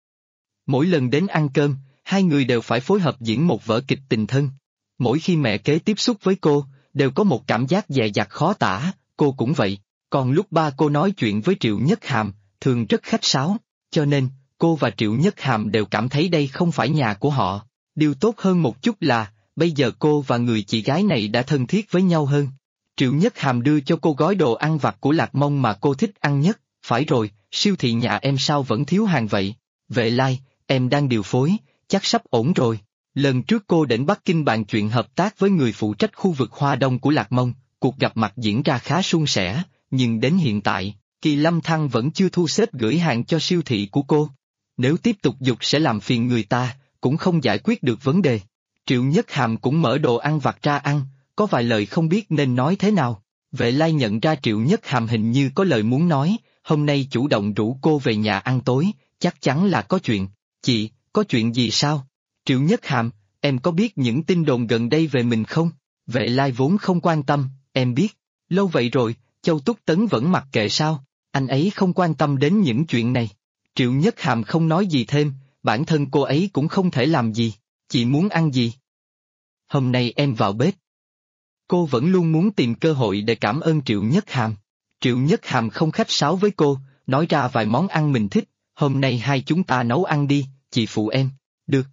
Mỗi lần đến ăn cơm, hai người đều phải phối hợp diễn một vở kịch tình thân. Mỗi khi mẹ kế tiếp xúc với cô, đều có một cảm giác dè dặt khó tả, cô cũng vậy. Còn lúc ba cô nói chuyện với Triệu Nhất Hàm, thường rất khách sáo, cho nên, cô và Triệu Nhất Hàm đều cảm thấy đây không phải nhà của họ. Điều tốt hơn một chút là, bây giờ cô và người chị gái này đã thân thiết với nhau hơn. Triệu Nhất Hàm đưa cho cô gói đồ ăn vặt của Lạc Mông mà cô thích ăn nhất. Phải rồi, siêu thị nhà em sao vẫn thiếu hàng vậy? Vệ Lai, em đang điều phối, chắc sắp ổn rồi. Lần trước cô đến Bắc Kinh bàn chuyện hợp tác với người phụ trách khu vực Hoa Đông của Lạc Mông, cuộc gặp mặt diễn ra khá suôn sẻ, nhưng đến hiện tại, Kỳ Lâm Thăng vẫn chưa thu xếp gửi hàng cho siêu thị của cô. Nếu tiếp tục dục sẽ làm phiền người ta, cũng không giải quyết được vấn đề. Triệu Nhất Hàm cũng mở đồ ăn vặt ra ăn, có vài lời không biết nên nói thế nào. Vệ Lai nhận ra Triệu Nhất Hàm hình như có lời muốn nói, hôm nay chủ động rủ cô về nhà ăn tối, chắc chắn là có chuyện. Chị, có chuyện gì sao? Triệu Nhất Hàm, em có biết những tin đồn gần đây về mình không? Vệ Lai vốn không quan tâm, em biết. Lâu vậy rồi, Châu Túc Tấn vẫn mặc kệ sao? Anh ấy không quan tâm đến những chuyện này. Triệu Nhất Hàm không nói gì thêm, bản thân cô ấy cũng không thể làm gì. Chị muốn ăn gì? Hôm nay em vào bếp. Cô vẫn luôn muốn tìm cơ hội để cảm ơn Triệu Nhất Hàm. Triệu Nhất Hàm không khách sáo với cô, nói ra vài món ăn mình thích, hôm nay hai chúng ta nấu ăn đi, chị phụ em. Được.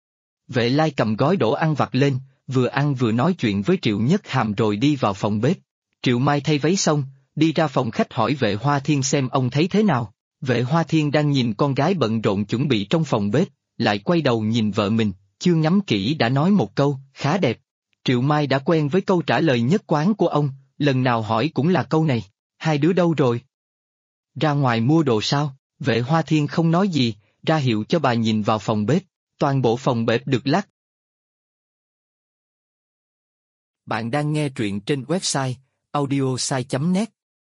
Vệ Lai cầm gói đổ ăn vặt lên, vừa ăn vừa nói chuyện với Triệu Nhất Hàm rồi đi vào phòng bếp. Triệu Mai thay váy xong, đi ra phòng khách hỏi Vệ Hoa Thiên xem ông thấy thế nào. Vệ Hoa Thiên đang nhìn con gái bận rộn chuẩn bị trong phòng bếp, lại quay đầu nhìn vợ mình, chưa ngắm kỹ đã nói một câu, khá đẹp. Triệu Mai đã quen với câu trả lời nhất quán của ông, lần nào hỏi cũng là câu này, hai đứa đâu rồi? Ra ngoài mua đồ sao? Vệ Hoa Thiên không nói gì, ra hiệu cho bà nhìn vào phòng bếp, toàn bộ phòng bếp được lát. Bạn đang nghe truyện trên website audiosai.net.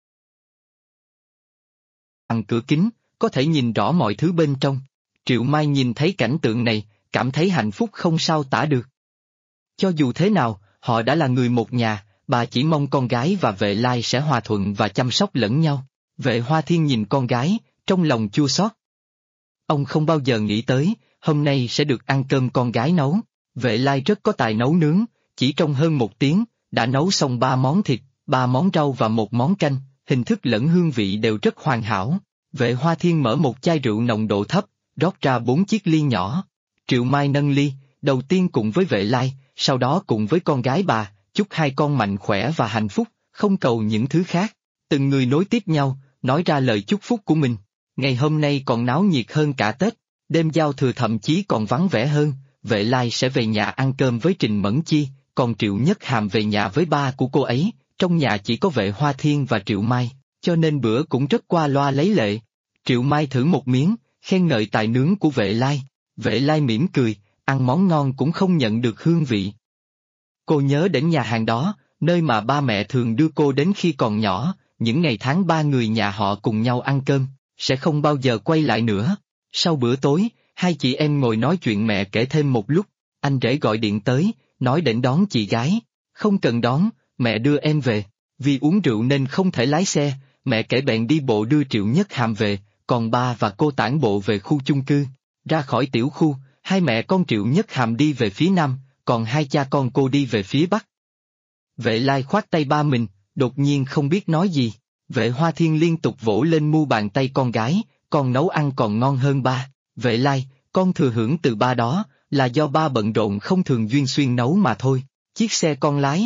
Bằng cửa kính, có thể nhìn rõ mọi thứ bên trong. Triệu Mai nhìn thấy cảnh tượng này, cảm thấy hạnh phúc không sao tả được. Cho dù thế nào, họ đã là người một nhà, bà chỉ mong con gái và Vệ Lai sẽ hòa thuận và chăm sóc lẫn nhau. Vệ Hoa Thiên nhìn con gái, trong lòng chua xót. Ông không bao giờ nghĩ tới, hôm nay sẽ được ăn cơm con gái nấu. Vệ Lai rất có tài nấu nướng, chỉ trong hơn 1 tiếng, đã nấu xong 3 món thịt, 3 món rau và 1 món canh, hình thức lẫn hương vị đều rất hoàn hảo. Vệ Hoa Thiên mở một chai rượu nồng độ thấp, rót ra 4 chiếc ly nhỏ. Triệu Mai nâng ly, đầu tiên cùng với Vệ Lai, sau đó cùng với con gái bà, chúc hai con mạnh khỏe và hạnh phúc, không cầu những thứ khác. Từng người nối tiếp nhau, nói ra lời chúc phúc của mình. Ngày hôm nay còn náo nhiệt hơn cả Tết, đêm giao thừa thậm chí còn vắng vẻ hơn. Vệ Lai sẽ về nhà ăn cơm với Trình Mẫn Chi, còn Triệu Nhất Hàm về nhà với ba của cô ấy. Trong nhà chỉ có Vệ Hoa Thiên và Triệu Mai, cho nên bữa cũng rất qua loa lấy lệ. Triệu Mai thử một miếng, khen ngợi tài nướng của Vệ Lai. Vệ Lai mỉm cười, ăn món ngon cũng không nhận được hương vị. Cô nhớ đến nhà hàng đó, nơi mà ba mẹ thường đưa cô đến khi còn nhỏ, những ngày tháng ba người nhà họ cùng nhau ăn cơm, sẽ không bao giờ quay lại nữa. Sau bữa tối, hai chị em ngồi nói chuyện, mẹ kể thêm một lúc, anh rể gọi điện tới, nói định đón chị gái. Không cần đón, mẹ đưa em về. Vì uống rượu nên không thể lái xe, mẹ kể bèn đi bộ đưa Triệu Nhất Hàm về, còn ba và cô tản bộ về khu chung cư. Ra khỏi tiểu khu, hai mẹ con Triệu Nhất Hàm đi về phía nam, còn hai cha con cô đi về phía bắc. Vệ Lai khoát tay ba mình, đột nhiên không biết nói gì. Vệ Hoa Thiên liên tục vỗ lên mu bàn tay con gái, con nấu ăn còn ngon hơn ba. Vệ Lai, con thừa hưởng từ ba đó, là do ba bận rộn không thường duyên xuyên nấu mà thôi. Chiếc xe con lái.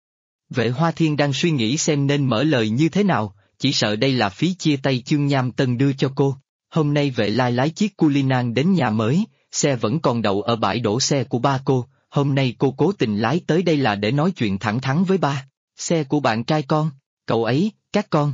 Vệ Hoa Thiên đang suy nghĩ xem nên mở lời như thế nào, chỉ sợ đây là phí chia tay Chương Nham Tân đưa cho cô. Hôm nay Vệ Lai lái chiếc Cullinan đến nhà mới, xe vẫn còn đậu ở bãi đổ xe của ba cô, hôm nay cô cố tình lái tới đây là để nói chuyện thẳng thắn với ba. Xe của bạn trai con, cậu ấy, các con.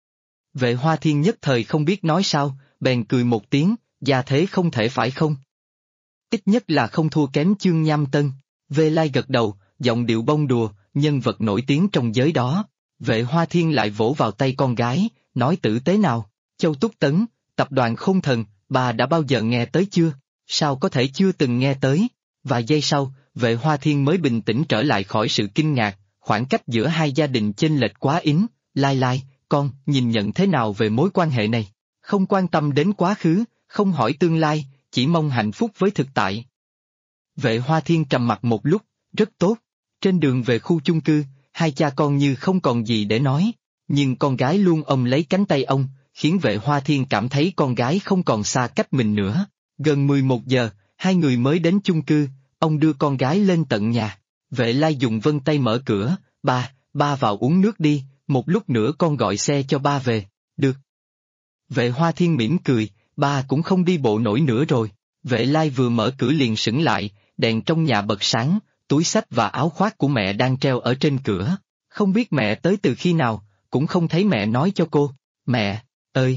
Vệ Hoa Thiên nhất thời không biết nói sao, bèn cười một tiếng, gia thế không thể phải không? Ít nhất là không thua kém Chương Nham Tân. Vệ Lai gật đầu, giọng điệu bông đùa, nhân vật nổi tiếng trong giới đó. Vệ Hoa Thiên lại vỗ vào tay con gái, nói tử tế nào, Châu Túc Tấn, tập đoàn Khôn Thần, bà đã bao giờ nghe tới chưa? Sao có thể chưa từng nghe tới? Vài giây sau, Vệ Hoa Thiên mới bình tĩnh trở lại khỏi sự kinh ngạc, khoảng cách giữa hai gia đình chênh lệch quá ín. Lai Lai, con nhìn nhận thế nào về mối quan hệ này? Không quan tâm đến quá khứ, không hỏi tương lai, chỉ mong hạnh phúc với thực tại. Vệ Hoa Thiên trầm mặc một lúc, rất tốt. Trên đường về khu chung cư, hai cha con như không còn gì để nói, nhưng con gái luôn ôm lấy cánh tay ông, khiến Vệ Hoa Thiên cảm thấy con gái không còn xa cách mình nữa. Gần 11 giờ, hai người mới đến chung cư, ông đưa con gái lên tận nhà. Vệ Lai dùng vân tay mở cửa, ba vào uống nước đi, một lúc nữa con gọi xe cho ba về. Được. Vệ Hoa Thiên mỉm cười, ba cũng không đi bộ nổi nữa rồi. Vệ Lai vừa mở cửa liền sững lại, đèn trong nhà bật sáng, túi xách và áo khoác của mẹ đang treo ở trên cửa. Không biết mẹ tới từ khi nào, cũng không thấy mẹ nói cho cô. Mẹ ơi!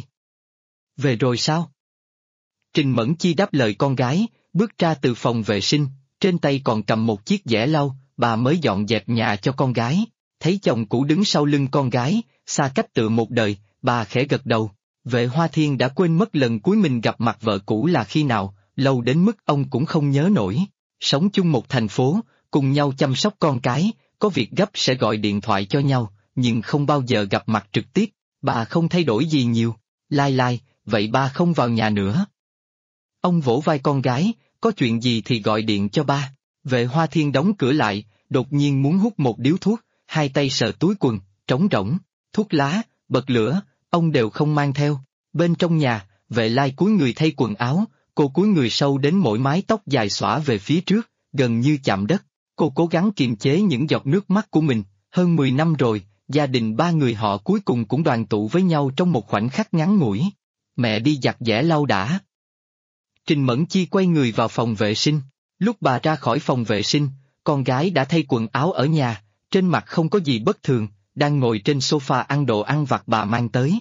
Về rồi sao? Trình Mẫn Chi đáp lời con gái, bước ra từ phòng vệ sinh, trên tay còn cầm một chiếc giẻ lau, bà mới dọn dẹp nhà cho con gái. Thấy chồng cũ đứng sau lưng con gái, xa cách tựa một đời, bà khẽ gật đầu. Vệ Hoa Thiên đã quên mất lần cuối mình gặp mặt vợ cũ là khi nào, lâu đến mức ông cũng không nhớ nổi. Sống chung một thành phố, cùng nhau chăm sóc con cái, có việc gấp sẽ gọi điện thoại cho nhau, nhưng không bao giờ gặp mặt trực tiếp. Bà không thay đổi gì nhiều. Lai, vậy ba không vào nhà nữa. Ông vỗ vai con gái, có chuyện gì thì gọi điện cho ba. Vệ Hoa Thiên đóng cửa lại, đột nhiên muốn hút một điếu thuốc, hai tay sờ túi quần, trống rỗng, thuốc lá, bật lửa, ông đều không mang theo. Bên trong nhà, Vệ Lai cúi người thay quần áo, cô cúi người sâu đến mỗi mái tóc dài xõa về phía trước, gần như chạm đất. Cô cố gắng kiềm chế những giọt nước mắt của mình, hơn 10 năm rồi, gia đình ba người họ cuối cùng cũng đoàn tụ với nhau trong một khoảnh khắc ngắn ngủi. Mẹ đi giặt giẻ lau đã. Trình Mẫn Chi quay người vào phòng vệ sinh. Lúc bà ra khỏi phòng vệ sinh, con gái đã thay quần áo ở nhà, trên mặt không có gì bất thường, đang ngồi trên sofa ăn đồ ăn vặt bà mang tới.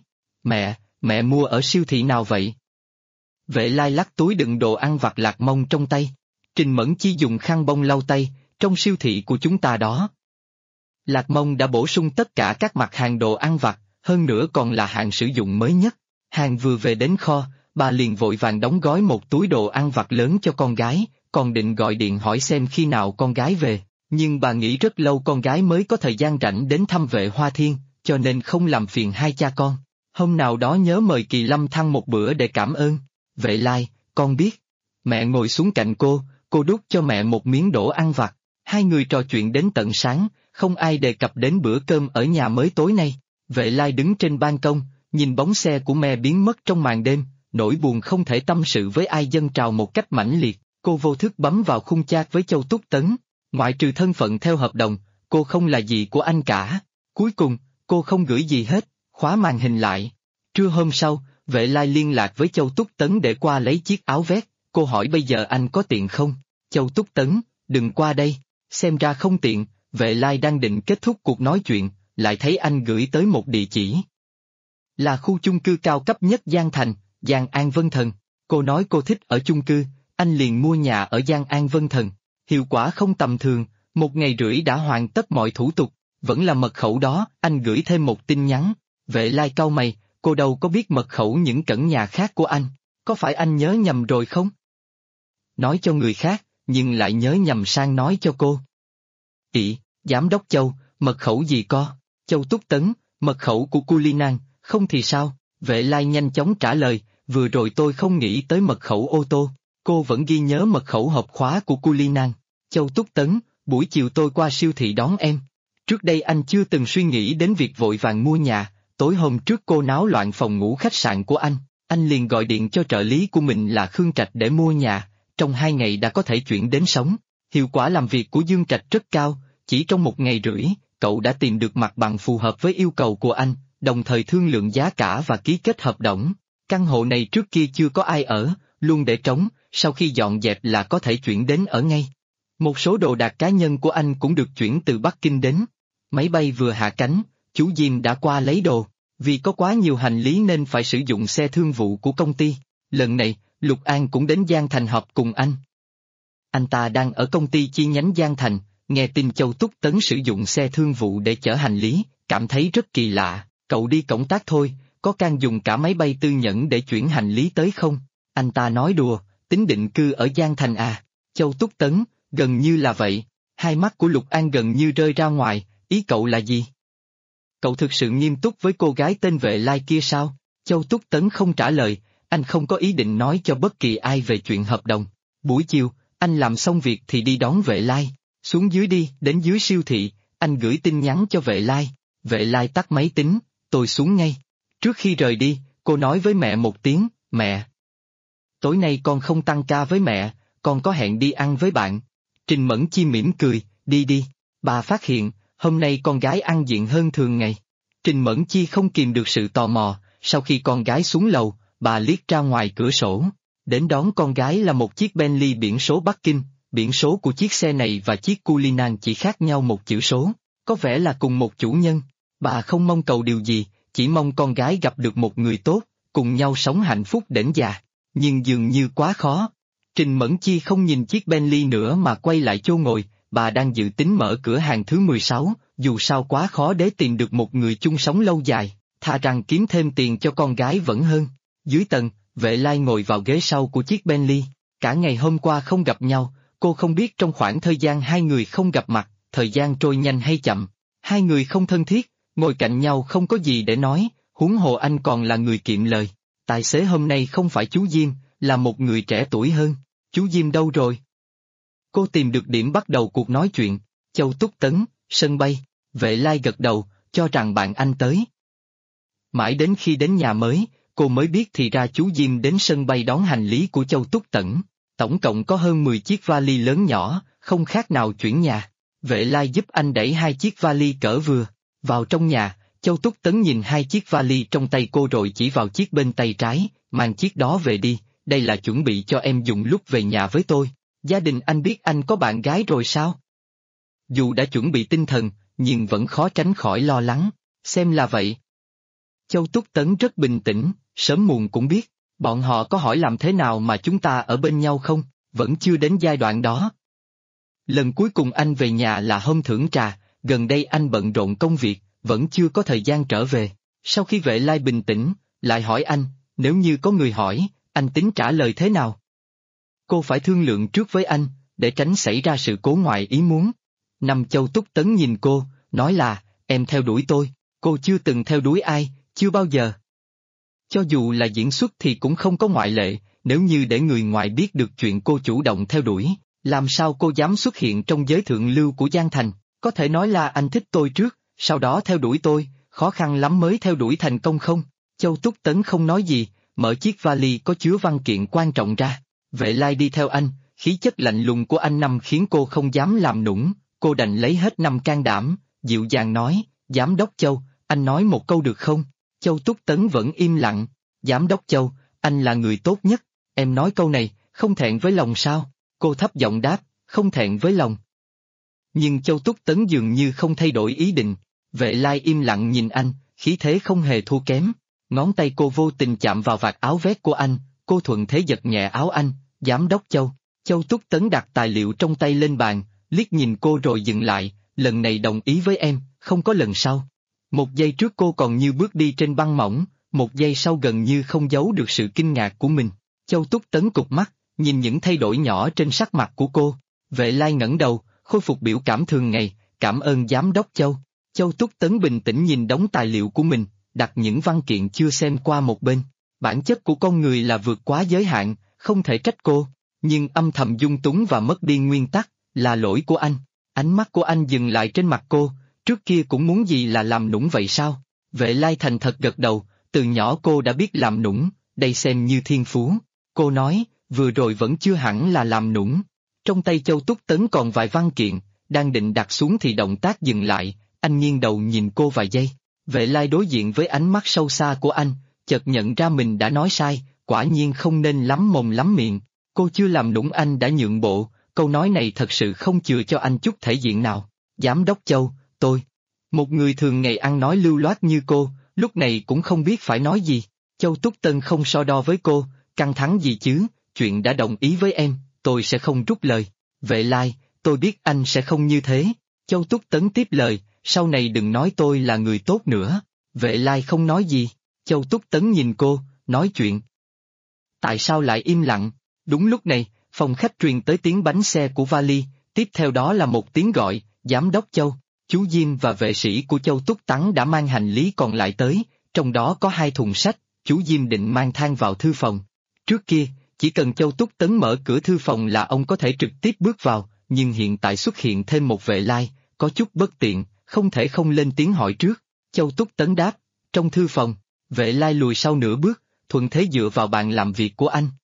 Mẹ mua ở siêu thị nào vậy? Vệ Lai lắc túi đựng đồ ăn vặt Lạc Mông trong tay. Trình Mẫn Chi dùng khăn bông lau tay, trong siêu thị của chúng ta đó. Lạc Mông đã bổ sung tất cả các mặt hàng đồ ăn vặt, hơn nữa còn là hàng sử dụng mới nhất. Hàng vừa về đến kho, bà liền vội vàng đóng gói một túi đồ ăn vặt lớn cho con gái, còn định gọi điện hỏi xem khi nào con gái về, nhưng bà nghĩ rất lâu con gái mới có thời gian rảnh đến thăm Vệ Hoa Thiên, cho nên không làm phiền hai cha con. Hôm nào đó nhớ mời Kỳ Lâm Thăng một bữa để cảm ơn. Vệ Lai, con biết. Mẹ ngồi xuống cạnh cô đút cho mẹ một miếng đổ ăn vặt. Hai người trò chuyện đến tận sáng, không ai đề cập đến bữa cơm ở nhà mới tối nay. Vệ Lai đứng trên ban công, nhìn bóng xe của mẹ biến mất trong màn đêm, nỗi buồn không thể tâm sự với ai dâng trào một cách mãnh liệt. Cô vô thức bấm vào khung chat với Châu Túc Tấn. Ngoại trừ thân phận theo hợp đồng, cô không là gì của anh cả. Cuối cùng, cô không gửi gì hết, khóa màn hình lại. Trưa hôm sau, Vệ Lai liên lạc với Châu Túc Tấn để qua lấy chiếc áo vest. Cô hỏi bây giờ anh có tiện không? Châu Túc Tấn, đừng qua đây. Xem ra không tiện. Vệ Lai đang định kết thúc cuộc nói chuyện, lại thấy anh gửi tới một địa chỉ. Là khu chung cư cao cấp nhất Giang Thành, Giang An Vân Thần. Cô nói cô thích ở chung cư, anh liền mua nhà ở Giang An Vân Thần. Hiệu quả không tầm thường, 1 ngày rưỡi đã hoàn tất mọi thủ tục, vẫn là mật khẩu đó, anh gửi thêm một tin nhắn. Vệ Lai cau mày, cô đâu có biết mật khẩu những cẩn nhà khác của anh, có phải anh nhớ nhầm rồi không? Nói cho người khác, nhưng lại nhớ nhầm sang nói cho cô. Giám đốc Châu, mật khẩu gì co? Châu Túc Tấn, mật khẩu của Culinan, không thì sao? Vệ Lai nhanh chóng trả lời, vừa rồi tôi không nghĩ tới mật khẩu ô tô, cô vẫn ghi nhớ mật khẩu hộp khóa của Culinan. Châu Túc Tấn, buổi chiều tôi qua siêu thị đón em. Trước đây anh chưa từng suy nghĩ đến việc vội vàng mua nhà, tối hôm trước cô náo loạn phòng ngủ khách sạn của anh liền gọi điện cho trợ lý của mình là Khương Trạch để mua nhà, trong 2 ngày đã có thể chuyển đến sống. Hiệu quả làm việc của Dương Trạch rất cao, chỉ trong 1 ngày rưỡi, cậu đã tìm được mặt bằng phù hợp với yêu cầu của anh, đồng thời thương lượng giá cả và ký kết hợp đồng. Căn hộ này trước kia chưa có ai ở, luôn để trống, sau khi dọn dẹp là có thể chuyển đến ở ngay. Một số đồ đạc cá nhân của anh cũng được chuyển từ Bắc Kinh đến. Máy bay vừa hạ cánh, chú Diêm đã qua lấy đồ, vì có quá nhiều hành lý nên phải sử dụng xe thương vụ của công ty. Lần này, Lục An cũng đến Giang Thành họp cùng anh. Anh ta đang ở công ty chi nhánh Giang Thành, nghe tin Châu Túc Tấn sử dụng xe thương vụ để chở hành lý, cảm thấy rất kỳ lạ. Cậu đi cộng tác thôi, có can dùng cả máy bay tư nhẫn để chuyển hành lý tới không? Anh ta nói đùa, tính định cư ở Giang Thành à? Châu Túc Tấn, gần như là vậy. Hai mắt của Lục An gần như rơi ra ngoài, ý cậu là gì? Cậu thực sự nghiêm túc với cô gái tên Vệ Lai kia sao? Châu Túc Tấn không trả lời, anh không có ý định nói cho bất kỳ ai về chuyện hợp đồng. Buổi chiều, anh làm xong việc thì đi đón Vệ Lai. Xuống dưới đi, đến dưới siêu thị, anh gửi tin nhắn cho Vệ Lai. Vệ Lai tắt máy tính, tôi xuống ngay. Trước khi rời đi, cô nói với mẹ một tiếng, mẹ. Tối nay con không tăng ca với mẹ, con có hẹn đi ăn với bạn. Trình Mẫn Chi mỉm cười, đi đi. Bà phát hiện, hôm nay con gái ăn diện hơn thường ngày. Trình Mẫn Chi không kìm được sự tò mò, sau khi con gái xuống lầu, bà liếc ra ngoài cửa sổ. Đến đón con gái là một chiếc Bentley biển số Bắc Kinh, biển số của chiếc xe này và chiếc Cullinan chỉ khác nhau một chữ số, có vẻ là cùng một chủ nhân. Bà không mong cầu điều gì, chỉ mong con gái gặp được một người tốt, cùng nhau sống hạnh phúc đến già. Nhưng dường như quá khó. Trình Mẫn Chi không nhìn chiếc Bentley nữa mà quay lại chỗ ngồi, bà đang dự tính mở cửa hàng thứ 16, dù sao quá khó để tìm được một người chung sống lâu dài, thà rằng kiếm thêm tiền cho con gái vẫn hơn. Dưới tầng, Vệ Lai ngồi vào ghế sau của chiếc Bentley, cả ngày hôm qua không gặp nhau, cô không biết trong khoảng thời gian hai người không gặp mặt, thời gian trôi nhanh hay chậm. Hai người không thân thiết, ngồi cạnh nhau không có gì để nói, huống hồ anh còn là người kiệm lời. Tài xế hôm nay không phải chú Diêm, là một người trẻ tuổi hơn. Chú Diêm đâu rồi? Cô tìm được điểm bắt đầu cuộc nói chuyện. Châu Túc Tấn, sân bay. Vệ Lai gật đầu, cho rằng bạn anh tới. Mãi đến khi đến nhà mới, cô mới biết thì ra chú Diêm đến sân bay đón hành lý của Châu Túc Tấn. Tổng cộng có hơn 10 chiếc vali lớn nhỏ, không khác nào chuyển nhà. Vệ Lai giúp anh đẩy 2 chiếc vali cỡ vừa. Vào trong nhà, Châu Túc Tấn nhìn 2 chiếc vali trong tay cô rồi chỉ vào chiếc bên tay trái, mang chiếc đó về đi, đây là chuẩn bị cho em dùng lúc về nhà với tôi. Gia đình anh biết anh có bạn gái rồi sao? Dù đã chuẩn bị tinh thần, nhưng vẫn khó tránh khỏi lo lắng, xem là vậy. Châu Túc Tấn rất bình tĩnh, sớm muộn cũng biết, bọn họ có hỏi làm thế nào mà chúng ta ở bên nhau không, vẫn chưa đến giai đoạn đó. Lần cuối cùng anh về nhà là hôm thưởng trà, gần đây anh bận rộn công việc, vẫn chưa có thời gian trở về. Sau khi Vệ Lai bình tĩnh, lại hỏi anh, nếu như có người hỏi, anh tính trả lời thế nào? Cô phải thương lượng trước với anh, để tránh xảy ra sự cố ngoài ý muốn. Châu Túc Tấn nhìn cô, nói là, em theo đuổi tôi, cô chưa từng theo đuổi ai, chưa bao giờ. Cho dù là diễn xuất thì cũng không có ngoại lệ, nếu như để người ngoài biết được chuyện cô chủ động theo đuổi, làm sao cô dám xuất hiện trong giới thượng lưu của Giang Thành, có thể nói là anh thích tôi trước, sau đó theo đuổi tôi, khó khăn lắm mới theo đuổi thành công không? Châu Túc Tấn không nói gì, mở chiếc vali có chứa văn kiện quan trọng ra. Vệ Lai đi theo anh, khí chất lạnh lùng của anh năm khiến cô không dám làm nũng, cô đành lấy hết năm can đảm, dịu dàng nói, Giám đốc Châu, anh nói một câu được không? Châu Túc Tấn vẫn im lặng, Giám đốc Châu, anh là người tốt nhất, em nói câu này, không thẹn với lòng sao? Cô thấp giọng đáp, không thẹn với lòng. Nhưng Châu Túc Tấn dường như không thay đổi ý định, Vệ Lai im lặng nhìn anh, khí thế không hề thua kém, ngón tay cô vô tình chạm vào vạt áo vest của anh, cô thuận thế giật nhẹ áo anh, Giám đốc Châu. Châu Túc Tấn đặt tài liệu trong tay lên bàn, liếc nhìn cô rồi dừng lại, lần này đồng ý với em, không có lần sau. Một giây trước cô còn như bước đi trên băng mỏng, một giây sau gần như không giấu được sự kinh ngạc của mình. Châu Túc Tấn cụp mắt, nhìn những thay đổi nhỏ trên sắc mặt của cô. Vệ Lai ngẩng đầu, khôi phục biểu cảm thường ngày, cảm ơn giám đốc Châu. Châu Túc Tấn bình tĩnh nhìn đống tài liệu của mình, đặt những văn kiện chưa xem qua một bên. Bản chất của con người là vượt quá giới hạn, không thể trách cô, nhưng âm thầm dung túng và mất đi nguyên tắc, là lỗi của anh. Ánh mắt của anh dừng lại trên mặt cô, trước kia cũng muốn gì là làm nũng vậy sao? Vệ Lai thành thật gật đầu, từ nhỏ cô đã biết làm nũng, đây xem như thiên phú. Cô nói, vừa rồi vẫn chưa hẳn là làm nũng. Trong tay Châu Túc Tấn còn vài văn kiện, đang định đặt xuống thì động tác dừng lại, anh nghiêng đầu nhìn cô vài giây. Vệ Lai đối diện với ánh mắt sâu xa của anh, chợt nhận ra mình đã nói sai, quả nhiên không nên lắm mồm lắm miệng. Cô chưa làm nũng anh đã nhượng bộ, câu nói này thật sự không chừa cho anh chút thể diện nào. Giám đốc Châu, tôi, một người thường ngày ăn nói lưu loát như cô, lúc này cũng không biết phải nói gì. Châu Túc Tấn không so đo với cô, căng thẳng gì chứ, chuyện đã đồng ý với em, tôi sẽ không rút lời. Vệ Lai, tôi biết anh sẽ không như thế. Châu Túc Tấn tiếp lời, sau này đừng nói tôi là người tốt nữa. Vệ Lai không nói gì. Châu Túc Tấn nhìn cô, nói chuyện. Tại sao lại im lặng? Đúng lúc này, phòng khách truyền tới tiếng bánh xe của vali, tiếp theo đó là một tiếng gọi, giám đốc Châu. Chú Diêm và vệ sĩ của Châu Túc Tấn đã mang hành lý còn lại tới, trong đó có 2 thùng sách, chú Diêm định mang than vào thư phòng. Trước kia, chỉ cần Châu Túc Tấn mở cửa thư phòng là ông có thể trực tiếp bước vào, nhưng hiện tại xuất hiện thêm một Vệ Lai, có chút bất tiện, không thể không lên tiếng hỏi trước. Châu Túc Tấn đáp, trong thư phòng. Vệ Lai lùi sau nửa bước, thuận thế dựa vào bàn làm việc của anh.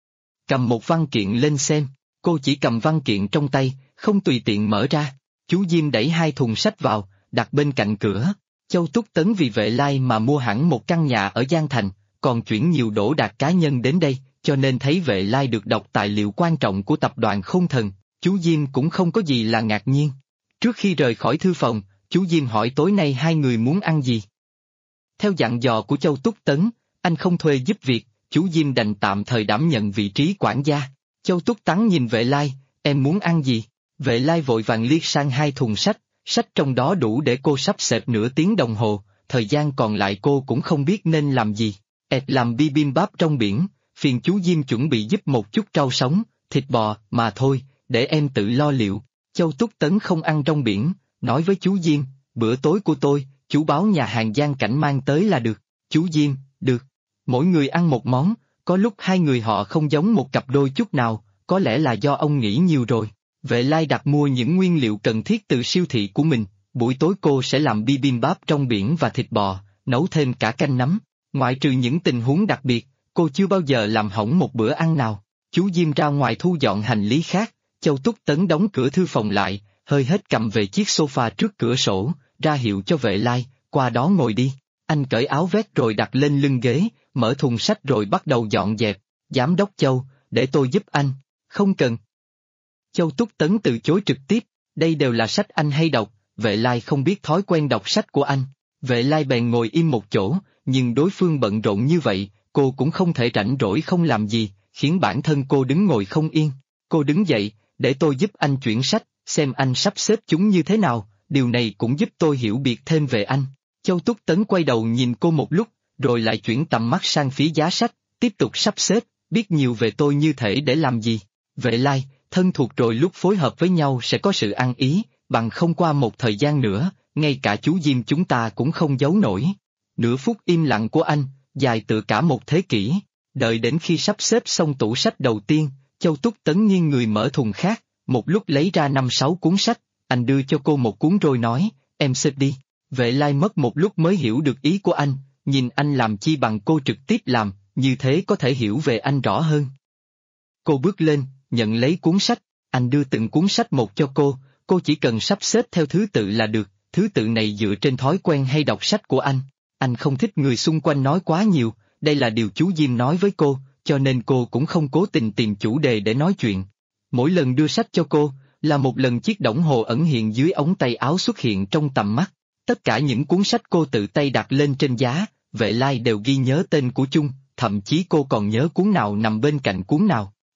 Cầm một văn kiện lên xem, cô chỉ cầm văn kiện trong tay, không tùy tiện mở ra. Chú Diêm đẩy 2 thùng sách vào, đặt bên cạnh cửa. Châu Túc Tấn vì Vệ Lai mà mua hẳn một căn nhà ở Giang Thành, còn chuyển nhiều đổ đạc cá nhân đến đây, cho nên thấy Vệ Lai được đọc tài liệu quan trọng của tập đoàn Khôn Thần, chú Diêm cũng không có gì là ngạc nhiên. Trước khi rời khỏi thư phòng, chú Diêm hỏi tối nay 2 người muốn ăn gì. Theo dặn dò của Châu Túc Tấn, anh không thuê giúp việc, chú Diêm đành tạm thời đảm nhận vị trí quản gia. Châu Túc Tấn nhìn Vệ Lai, em muốn ăn gì? Vệ Lai vội vàng liếc sang 2 thùng sách, sách trong đó đủ để cô sắp xếp nửa tiếng đồng hồ, thời gian còn lại cô cũng không biết nên làm gì. Làm bibimbap trong biển, phiền chú Diêm chuẩn bị giúp một chút rau sống, thịt bò, mà thôi, để em tự lo liệu. Châu Túc Tấn không ăn trong biển, nói với chú Diêm, bữa tối của tôi, chú báo nhà hàng Giang Cảnh mang tới là được. Chú Diêm, được. Mỗi người ăn một món, có lúc 2 người họ không giống một cặp đôi chút nào, có lẽ là do ông nghĩ nhiều rồi. Vệ Lai đặt mua những nguyên liệu cần thiết từ siêu thị của mình, buổi tối cô sẽ làm bibimbap trong biển và thịt bò, nấu thêm cả canh nấm. Ngoại trừ những tình huống đặc biệt, cô chưa bao giờ làm hỏng một bữa ăn nào. Chú Diêm ra ngoài thu dọn hành lý khác, Châu Túc Tấn đóng cửa thư phòng lại, hơi hết cầm về chiếc sofa trước cửa sổ, ra hiệu cho Vệ Lai, qua đó ngồi đi. Anh cởi áo vest rồi đặt lên lưng ghế, mở thùng sách rồi bắt đầu dọn dẹp. Giám đốc Châu, để tôi giúp anh. Không cần. Châu Túc Tấn từ chối trực tiếp, đây đều là sách anh hay đọc, Vệ Lai không biết thói quen đọc sách của anh. Vệ Lai bèn ngồi im một chỗ, nhưng đối phương bận rộn như vậy, cô cũng không thể rảnh rỗi không làm gì, khiến bản thân cô đứng ngồi không yên. Cô đứng dậy, để tôi giúp anh chuyển sách, xem anh sắp xếp chúng như thế nào, điều này cũng giúp tôi hiểu biết thêm về anh. Châu Túc Tấn quay đầu nhìn cô một lúc, rồi lại chuyển tầm mắt sang phía giá sách, tiếp tục sắp xếp, biết nhiều về tôi như thể để làm gì. Vệ Lai, thân thuộc rồi lúc phối hợp với nhau sẽ có sự ăn ý, bằng không qua một thời gian nữa, ngay cả chú Diêm chúng ta cũng không giấu nổi. Nửa phút im lặng của anh, dài tựa cả một thế kỷ, đợi đến khi sắp xếp xong tủ sách đầu tiên, Châu Túc Tấn nghiêng người mở thùng khác, một lúc lấy ra 5-6 cuốn sách, anh đưa cho cô một cuốn rồi nói, em xếp đi. Vệ Lai mất một lúc mới hiểu được ý của anh, nhìn anh làm chi bằng cô trực tiếp làm, như thế có thể hiểu về anh rõ hơn. Cô bước lên, nhận lấy cuốn sách, anh đưa từng cuốn sách một cho cô chỉ cần sắp xếp theo thứ tự là được, thứ tự này dựa trên thói quen hay đọc sách của anh. Anh không thích người xung quanh nói quá nhiều, đây là điều chú Diêm nói với cô, cho nên cô cũng không cố tình tìm chủ đề để nói chuyện. Mỗi lần đưa sách cho cô, là một lần chiếc đồng hồ ẩn hiện dưới ống tay áo xuất hiện trong tầm mắt. Tất cả những cuốn sách cô tự tay đặt lên trên giá, Vệ Lai đều ghi nhớ tên của chung, thậm chí cô còn nhớ cuốn nào nằm bên cạnh cuốn nào.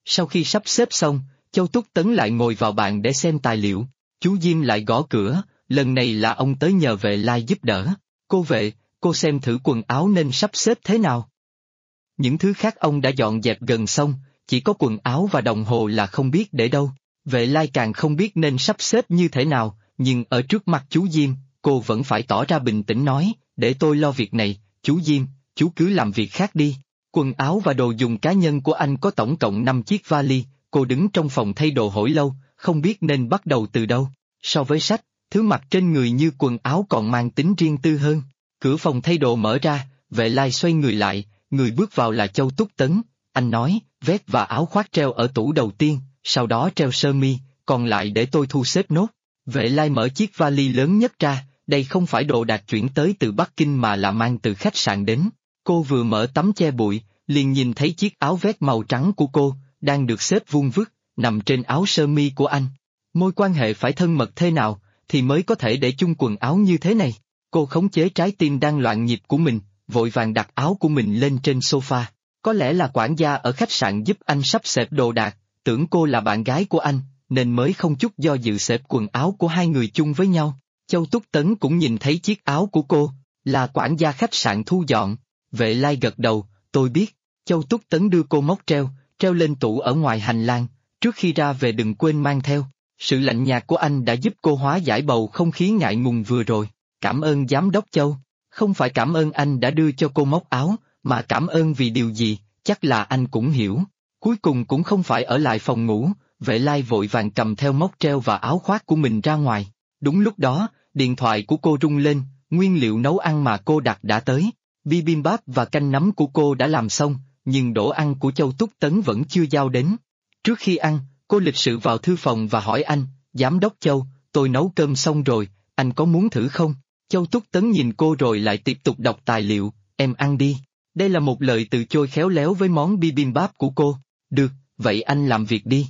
Sau khi sắp xếp xong, Châu Túc Tấn lại ngồi vào bàn để xem tài liệu. Chú Diêm lại gõ cửa, lần này là ông tới nhờ Vệ Lai giúp đỡ. Cô Vệ, cô xem thử quần áo nên sắp xếp thế nào. Những thứ khác ông đã dọn dẹp gần xong, chỉ có quần áo và đồng hồ là không biết để đâu. Vệ Lai càng không biết nên sắp xếp như thế nào, nhưng ở trước mặt chú Diêm, cô vẫn phải tỏ ra bình tĩnh nói, để tôi lo việc này, chú Diêm, chú cứ làm việc khác đi. Quần áo và đồ dùng cá nhân của anh có tổng cộng 5 chiếc vali, cô đứng trong phòng thay đồ hồi lâu, không biết nên bắt đầu từ đâu. So với sách, thứ mặc trên người như quần áo còn mang tính riêng tư hơn. Cửa phòng thay đồ mở ra, Vệ Lai xoay người lại, người bước vào là Châu Túc Tấn. Anh nói, vest và áo khoác treo ở tủ đầu tiên, sau đó treo sơ mi, còn lại để tôi thu xếp nốt. Vệ Lai mở chiếc vali lớn nhất ra, đây không phải đồ đạc chuyển tới từ Bắc Kinh mà là mang từ khách sạn đến. Cô vừa mở tấm che bụi, liền nhìn thấy chiếc áo vest màu trắng của cô, đang được xếp vuông vức, nằm trên áo sơ mi của anh. Mối quan hệ phải thân mật thế nào, thì mới có thể để chung quần áo như thế này. Cô khống chế trái tim đang loạn nhịp của mình, vội vàng đặt áo của mình lên trên sofa. Có lẽ là quản gia ở khách sạn giúp anh sắp xếp đồ đạc, tưởng cô là bạn gái của anh, nên mới không chút do dự xếp quần áo của hai người chung với nhau. Châu Túc Tấn cũng nhìn thấy chiếc áo của cô, là quản gia khách sạn thu dọn. Vệ Lai gật đầu, tôi biết. Châu Túc Tấn đưa cô móc treo lên tủ ở ngoài hành lang, trước khi ra về đừng quên mang theo. Sự lạnh nhạt của anh đã giúp cô hóa giải bầu không khí ngại ngùng vừa rồi. Cảm ơn giám đốc Châu. Không phải cảm ơn anh đã đưa cho cô móc áo, mà cảm ơn vì điều gì, chắc là anh cũng hiểu. Cuối cùng cũng không phải ở lại phòng ngủ, Vệ Lai vội vàng cầm theo móc treo và áo khoác của mình ra ngoài. Đúng lúc đó, điện thoại của cô rung lên, nguyên liệu nấu ăn mà cô đặt đã tới. Bibimbap và canh nấm của cô đã làm xong, nhưng đồ ăn của Châu Túc Tấn vẫn chưa giao đến. Trước khi ăn, cô lịch sự vào thư phòng và hỏi anh, giám đốc Châu, tôi nấu cơm xong rồi, anh có muốn thử không? Châu Túc Tấn nhìn cô rồi lại tiếp tục đọc tài liệu, em ăn đi. Đây là một lời từ chối khéo léo với món bibimbap của cô. Được, vậy anh làm việc đi.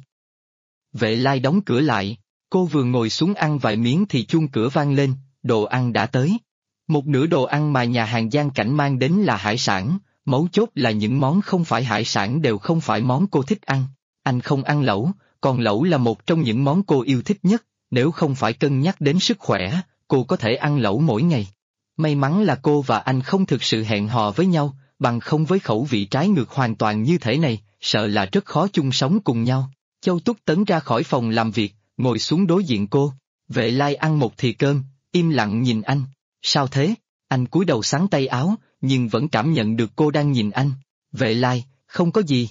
Vệ Lai đóng cửa lại, cô vừa ngồi xuống ăn vài miếng thì chuông cửa vang lên, đồ ăn đã tới. Một nửa đồ ăn mà nhà hàng Giang Cảnh mang đến là hải sản, mấu chốt là những món không phải hải sản đều không phải món cô thích ăn. Anh không ăn lẩu, còn lẩu là một trong những món cô yêu thích nhất, nếu không phải cân nhắc đến sức khỏe, cô có thể ăn lẩu mỗi ngày. May mắn là cô và anh không thực sự hẹn hò với nhau, bằng không với khẩu vị trái ngược hoàn toàn như thế này, sợ là rất khó chung sống cùng nhau. Châu Túc Tấn ra khỏi phòng làm việc, ngồi xuống đối diện cô. Vệ Lai ăn một thìa cơm, im lặng nhìn anh. Sao thế? Anh cúi đầu xắn tay áo, nhưng vẫn cảm nhận được cô đang nhìn anh. Vệ Lai, không có gì.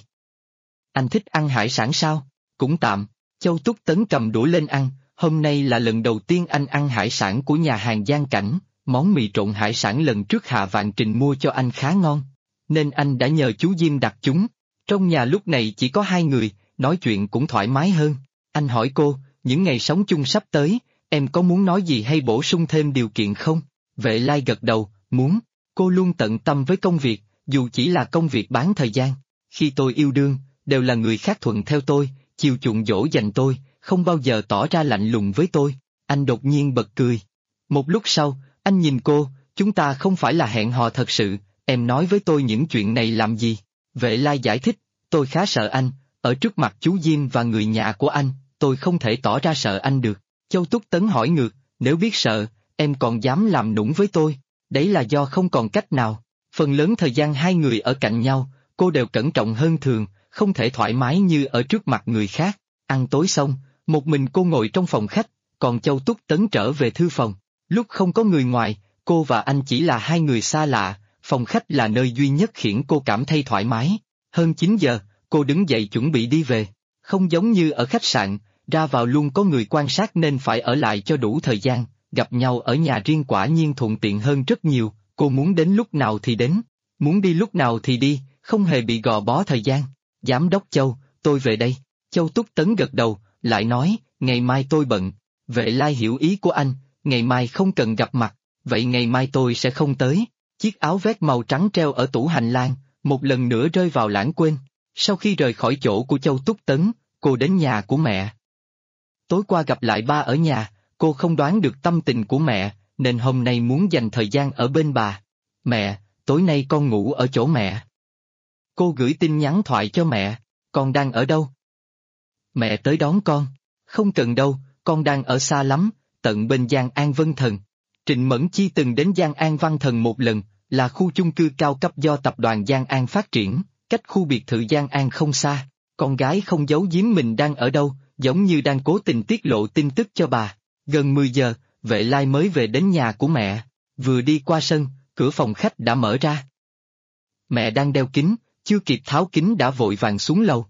Anh thích ăn hải sản sao? Cũng tạm. Châu Túc Tấn cầm đũa lên ăn, hôm nay là lần đầu tiên anh ăn hải sản của nhà hàng Giang Cảnh, món mì trộn hải sản lần trước Hạ Vạn Trình mua cho anh khá ngon, nên anh đã nhờ chú Diêm đặt chúng. Trong nhà lúc này chỉ có hai người, nói chuyện cũng thoải mái hơn. Anh hỏi cô, những ngày sống chung sắp tới, em có muốn nói gì hay bổ sung thêm điều kiện không? Vệ Lai gật đầu, muốn. Cô luôn tận tâm với công việc, dù chỉ là công việc bán thời gian. Khi tôi yêu đương, đều là người khác thuận theo tôi, chiều chuộng dỗ dành tôi, không bao giờ tỏ ra lạnh lùng với tôi. Anh đột nhiên bật cười. Một lúc sau, anh nhìn cô, chúng ta không phải là hẹn hò thật sự, em nói với tôi những chuyện này làm gì? Vệ Lai giải thích, tôi khá sợ anh, ở trước mặt chú Diêm và người nhà của anh, tôi không thể tỏ ra sợ anh được. Châu Túc Tấn hỏi ngược, nếu biết sợ, em còn dám làm nũng với tôi? Đấy là do không còn cách nào. Phần lớn thời gian hai người ở cạnh nhau, cô đều cẩn trọng hơn thường, không thể thoải mái như ở trước mặt người khác. Ăn tối xong, một mình cô ngồi trong phòng khách, còn Châu Túc Tấn trở về thư phòng. Lúc không có người ngoài, cô và anh chỉ là hai người xa lạ, phòng khách là nơi duy nhất khiến cô cảm thấy thoải mái. Hơn 9 giờ, cô đứng dậy chuẩn bị đi về. Không giống như ở khách sạn, ra vào luôn có người quan sát nên phải ở lại cho đủ thời gian, gặp nhau ở nhà riêng quả nhiên thuận tiện hơn rất nhiều, cô muốn đến lúc nào thì đến, muốn đi lúc nào thì đi, không hề bị gò bó thời gian. Giám đốc Châu, tôi về đây. Châu Túc Tấn gật đầu, lại nói, ngày mai tôi bận. Vệ Lai hiểu ý của anh, ngày mai không cần gặp mặt, vậy ngày mai tôi sẽ không tới. Chiếc áo vest màu trắng treo ở tủ hành lang, một lần nữa rơi vào lãng quên. Sau khi rời khỏi chỗ của Châu Túc Tấn, cô đến nhà của mẹ. Tối qua gặp lại ba ở nhà, cô không đoán được tâm tình của mẹ, nên hôm nay muốn dành thời gian ở bên bà. Mẹ, tối nay con ngủ ở chỗ mẹ. Cô gửi tin nhắn thoại cho mẹ, con đang ở đâu? Mẹ tới đón con. Không cần đâu, con đang ở xa lắm, tận bên Giang An Vân Thần. Trịnh Mẫn Chi từng đến Giang An Văn Thần một lần, là khu chung cư cao cấp do tập đoàn Giang An phát triển, cách khu biệt thự Giang An không xa. Con gái không giấu giếm mình đang ở đâu, giống như đang cố tình tiết lộ tin tức cho bà. Gần 10 giờ, Vệ Lai mới về đến nhà của mẹ. Vừa đi qua sân, cửa phòng khách đã mở ra. Mẹ đang đeo kính, chưa kịp tháo kính đã vội vàng xuống lầu.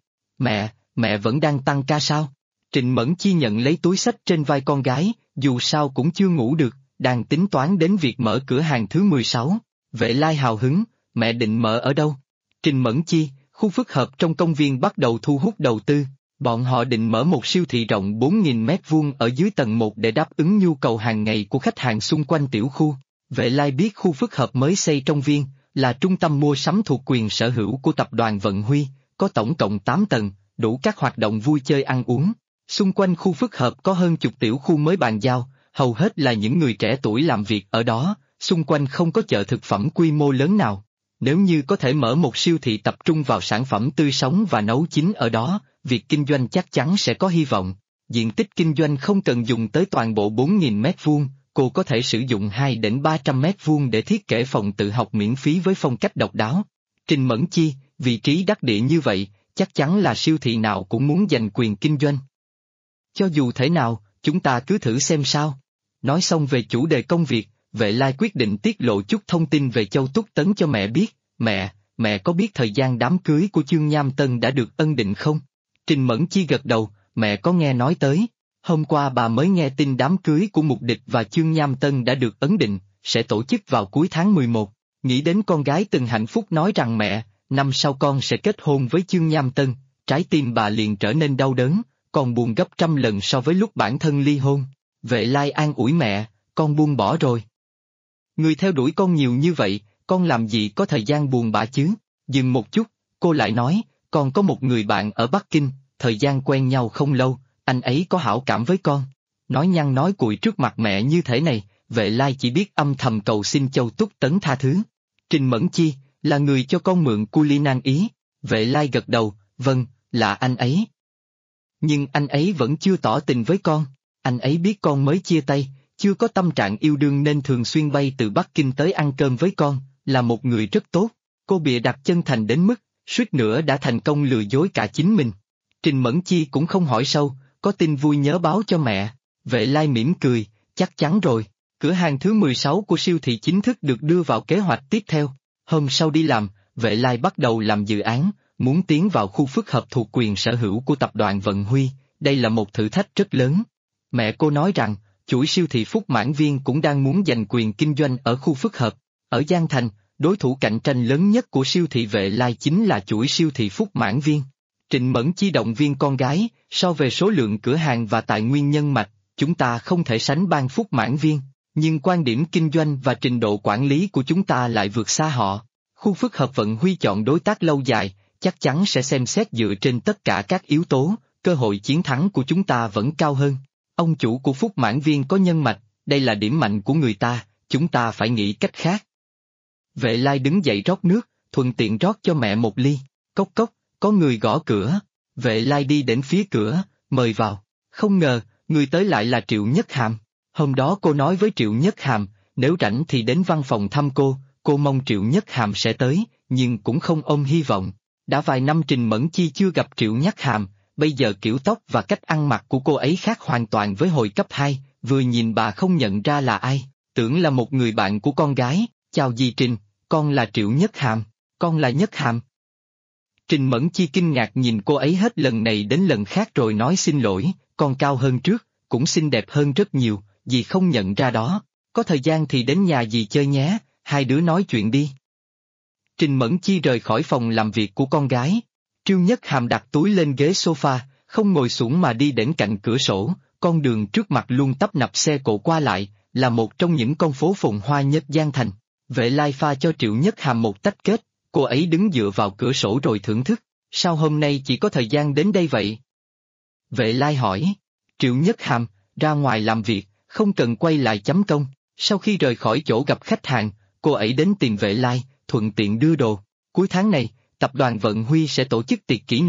Mẹ vẫn đang tăng ca sao? Trịnh Mẫn Chi nhận lấy túi xách trên vai con gái, dù sao cũng chưa ngủ được, đang tính toán đến việc mở cửa hàng thứ 16. Vệ Lai hào hứng, mẹ định mở ở đâu? Trịnh Mẫn Chi, khu phức hợp trong công viên bắt đầu thu hút đầu tư. Bọn họ định mở một siêu thị rộng 4.000 mét vuông ở dưới tầng 1 để đáp ứng nhu cầu hàng ngày của khách hàng xung quanh tiểu khu. Vệ Lai biết khu phức hợp mới xây trong viên, là trung tâm mua sắm thuộc quyền sở hữu của tập đoàn Vận Huy, có tổng cộng 8 tầng, đủ các hoạt động vui chơi ăn uống. Xung quanh khu phức hợp có hơn chục tiểu khu mới bàn giao, hầu hết là những người trẻ tuổi làm việc ở đó, xung quanh không có chợ thực phẩm quy mô lớn nào. Nếu như có thể mở một siêu thị tập trung vào sản phẩm tươi sống và nấu chín ở đó, việc kinh doanh chắc chắn sẽ có hy vọng. Diện tích kinh doanh không cần dùng tới toàn bộ 4.000 mét vuông, cô có thể sử dụng 2 đến 300 mét vuông để thiết kế phòng tự học miễn phí với phong cách độc đáo. Trịnh Mẫn Chi, vị trí đắc địa như vậy, chắc chắn là siêu thị nào cũng muốn giành quyền kinh doanh. Cho dù thế nào, chúng ta cứ thử xem sao. Nói xong về chủ đề công việc, Vệ Lai quyết định tiết lộ chút thông tin về Châu Túc Tấn cho mẹ biết. Mẹ có biết thời gian đám cưới của Chương Nham Tân đã được ân định không? Trịnh Mẫn Chi gật đầu, mẹ có nghe nói tới. Hôm qua bà mới nghe tin đám cưới của Mục Địch và Chương Nham Tân đã được ấn định, sẽ tổ chức vào cuối tháng 11. Nghĩ đến con gái từng hạnh phúc nói rằng mẹ, năm sau con sẽ kết hôn với Chương Nham Tân, trái tim bà liền trở nên đau đớn, còn buồn gấp trăm lần so với lúc bản thân ly hôn. Vệ Lai an ủi mẹ, con buông bỏ rồi. Người theo đuổi con nhiều như vậy, con làm gì có thời gian buồn bã chứ? Dừng một chút, cô lại nói, con có một người bạn ở Bắc Kinh, thời gian quen nhau không lâu, anh ấy có hảo cảm với con. Nói nhăng nói cuội trước mặt mẹ như thế này, Vệ Lai chỉ biết âm thầm cầu xin Châu Túc Tấn tha thứ. Trịnh Mẫn Chi, là người cho con mượn cu li nan ý. Vệ Lai gật đầu, vâng, là anh ấy. Nhưng anh ấy vẫn chưa tỏ tình với con, anh ấy biết con mới chia tay, chưa có tâm trạng yêu đương nên thường xuyên bay từ Bắc Kinh tới ăn cơm với con, là một người rất tốt. Cô bịa đặt chân thành đến mức, suýt nữa đã thành công lừa dối cả chính mình. Trịnh Mẫn Chi cũng không hỏi sâu, có tin vui nhớ báo cho mẹ. Vệ Lai mỉm cười, chắc chắn rồi. Cửa hàng thứ 16 của siêu thị chính thức được đưa vào kế hoạch tiếp theo. Hôm sau đi làm, Vệ Lai bắt đầu làm dự án, muốn tiến vào khu phức hợp thuộc quyền sở hữu của tập đoàn Vận Huy, đây là một thử thách rất lớn. Mẹ cô nói rằng, chuỗi siêu thị Phúc Mãn Viên cũng đang muốn giành quyền kinh doanh ở khu phức hợp. Ở Giang Thành, đối thủ cạnh tranh lớn nhất của siêu thị Vệ Lai chính là chuỗi siêu thị Phúc Mãn Viên. Trịnh Mẫn Chi động viên con gái, so về số lượng cửa hàng và tài nguyên nhân mạch, chúng ta không thể sánh ban Phúc Mãn Viên, nhưng quan điểm kinh doanh và trình độ quản lý của chúng ta lại vượt xa họ. Khu phức hợp Vận Huy chọn đối tác lâu dài, chắc chắn sẽ xem xét dựa trên tất cả các yếu tố, cơ hội chiến thắng của chúng ta vẫn cao hơn. Ông chủ của Phúc Mãn Viên có nhân mạch, đây là điểm mạnh của người ta, chúng ta phải nghĩ cách khác. Vệ Lai đứng dậy rót nước, thuận tiện rót cho mẹ một ly. Cốc cốc, có người gõ cửa. Vệ Lai đi đến phía cửa, mời vào. Không ngờ, người tới lại là Triệu Nhất Hàm. Hôm đó cô nói với Triệu Nhất Hàm, nếu rảnh thì đến văn phòng thăm cô mong Triệu Nhất Hàm sẽ tới, nhưng cũng không ôm hy vọng. Đã vài năm Trịnh Mẫn Chi chưa gặp Triệu Nhất Hàm, bây giờ kiểu tóc và cách ăn mặc của cô ấy khác hoàn toàn với hồi cấp 2, vừa nhìn bà không nhận ra là ai, tưởng là một người bạn của con gái. Chào dì Trịnh, con là Triệu Nhất Hàm, con là Nhất Hàm. Trịnh Mẫn Chi kinh ngạc nhìn cô ấy hết lần này đến lần khác rồi nói xin lỗi, con cao hơn trước, cũng xinh đẹp hơn rất nhiều, dì không nhận ra đó, có thời gian thì đến nhà dì chơi nhé, hai đứa nói chuyện đi. Trịnh Mẫn Chi rời khỏi phòng làm việc của con gái. Triệu Nhất Hàm đặt túi lên ghế sofa, không ngồi xuống mà đi đến cạnh cửa sổ, con đường trước mặt luôn tấp nập xe cộ qua lại, là một trong những con phố phồn hoa nhất Giang Thành. Vệ Lai pha cho Triệu Nhất Hàm một tách kết, cô ấy đứng dựa vào cửa sổ rồi thưởng thức, sao hôm nay chỉ có thời gian đến đây vậy? Vệ Lai hỏi. Triệu Nhất Hàm, ra ngoài làm việc, không cần quay lại chấm công. Sau khi rời khỏi chỗ gặp khách hàng, cô ấy đến tìm Vệ Lai, thuận tiện đưa đồ. Cuối tháng này, tập đoàn Vận Huy sẽ tổ chức tiệc kỷ niệm,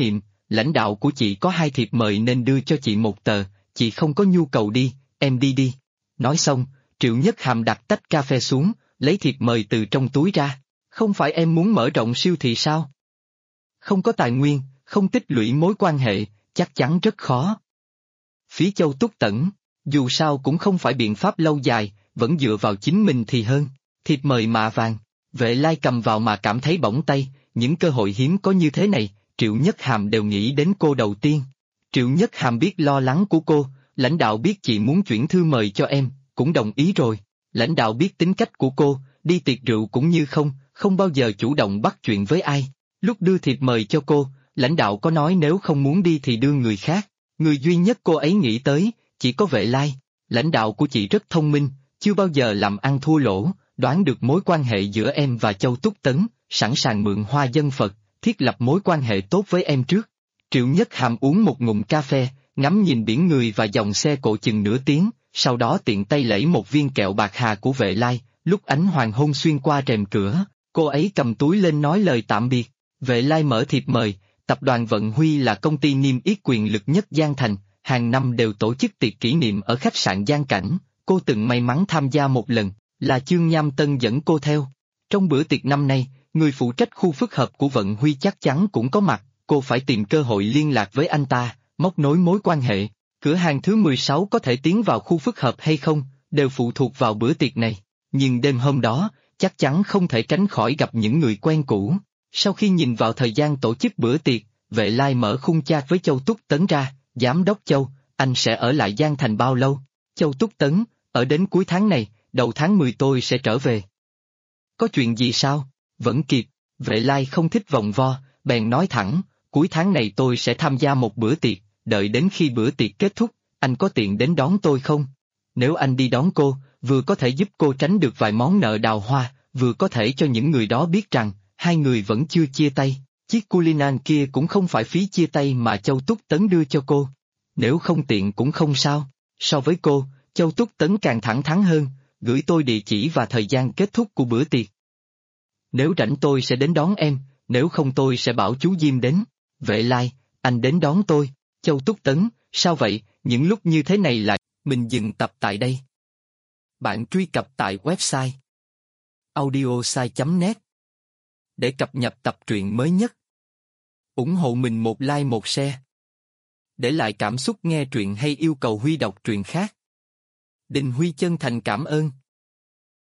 lãnh đạo của chị có 2 thiệp mời nên đưa cho chị 1 tờ, chị không có nhu cầu đi, em đi đi. Nói xong, Triệu Nhất Hàm đặt tách cà phê xuống, lấy thiệp mời từ trong túi ra. Không phải em muốn mở rộng siêu thị sao? Không có tài nguyên, không tích lũy mối quan hệ, chắc chắn rất khó. Phía Châu Túc Tẩn, dù sao cũng không phải biện pháp lâu dài, vẫn dựa vào chính mình thì hơn. Thiệp mời mạ vàng, Vệ Lai cầm vào mà cảm thấy bỏng tay, những cơ hội hiếm có như thế này, Triệu Nhất Hàm đều nghĩ đến cô đầu tiên. Triệu Nhất Hàm biết lo lắng của cô, lãnh đạo biết chị muốn chuyển thư mời cho em, cũng đồng ý rồi. Lãnh đạo biết tính cách của cô, đi tiệc rượu cũng như không bao giờ chủ động bắt chuyện với ai. Lúc đưa thiệp mời cho cô, lãnh đạo có nói nếu không muốn đi thì đưa người khác. Người duy nhất cô ấy nghĩ tới, chỉ có Vệ Lai. Lãnh đạo của chị rất thông minh, chưa bao giờ làm ăn thua lỗ, đoán được mối quan hệ giữa em và Châu Túc Tấn, sẵn sàng mượn hoa dân Phật, thiết lập mối quan hệ tốt với em trước. Triệu Nhất Hàm uống một ngụm cà phê, ngắm nhìn biển người và dòng xe cộ chừng nửa tiếng, sau đó tiện tay lấy một viên kẹo bạc hà của Vệ Lai, lúc ánh hoàng hôn xuyên qua rèm cửa, cô ấy cầm túi lên nói lời tạm biệt. Vệ Lai mở thiệp mời, tập đoàn Vận Huy là công ty niêm yết quyền lực nhất Giang Thành, hàng năm đều tổ chức tiệc kỷ niệm ở khách sạn Giang Cảnh, cô từng may mắn tham gia một lần, là Chương Nham Tân dẫn cô theo. Trong bữa tiệc năm nay, người phụ trách khu phức hợp của Vận Huy chắc chắn cũng có mặt, cô phải tìm cơ hội liên lạc với anh ta, móc nối mối quan hệ. Cửa hàng thứ 16 có thể tiến vào khu phức hợp hay không, đều phụ thuộc vào bữa tiệc này. Nhưng đêm hôm đó, chắc chắn không thể tránh khỏi gặp những người quen cũ. Sau khi nhìn vào thời gian tổ chức bữa tiệc, Vệ Lai mở khung chat với Châu Túc Tấn ra, Giám đốc Châu, anh sẽ ở lại Giang Thành bao lâu? Châu Túc Tấn, ở đến cuối tháng này, đầu tháng 10 tôi sẽ trở về. Có chuyện gì sao? Vẫn kịp, Vệ Lai không thích vòng vo, bèn nói thẳng, cuối tháng này tôi sẽ tham gia một bữa tiệc, đợi đến khi bữa tiệc kết thúc, anh có tiện đến đón tôi không? Nếu anh đi đón cô, vừa có thể giúp cô tránh được vài món nợ đào hoa, vừa có thể cho những người đó biết rằng, hai người vẫn chưa chia tay, chiếc Cullinan kia cũng không phải phí chia tay mà Châu Túc Tấn đưa cho cô. Nếu không tiện cũng không sao, so với cô, Châu Túc Tấn càng thẳng thắn hơn, gửi tôi địa chỉ và thời gian kết thúc của bữa tiệc. Nếu rảnh tôi sẽ đến đón em, nếu không tôi sẽ bảo chú Diêm đến. Vệ Lai, anh đến đón tôi. Châu Túc Tấn, sao vậy, những lúc như thế này lại, mình dừng tập tại đây. Bạn truy cập tại website audiosai.net để cập nhật tập truyện mới nhất. ủng hộ mình một like một share. Để lại cảm xúc nghe truyện hay yêu cầu Huy đọc truyện khác. Đình Huy chân thành cảm ơn.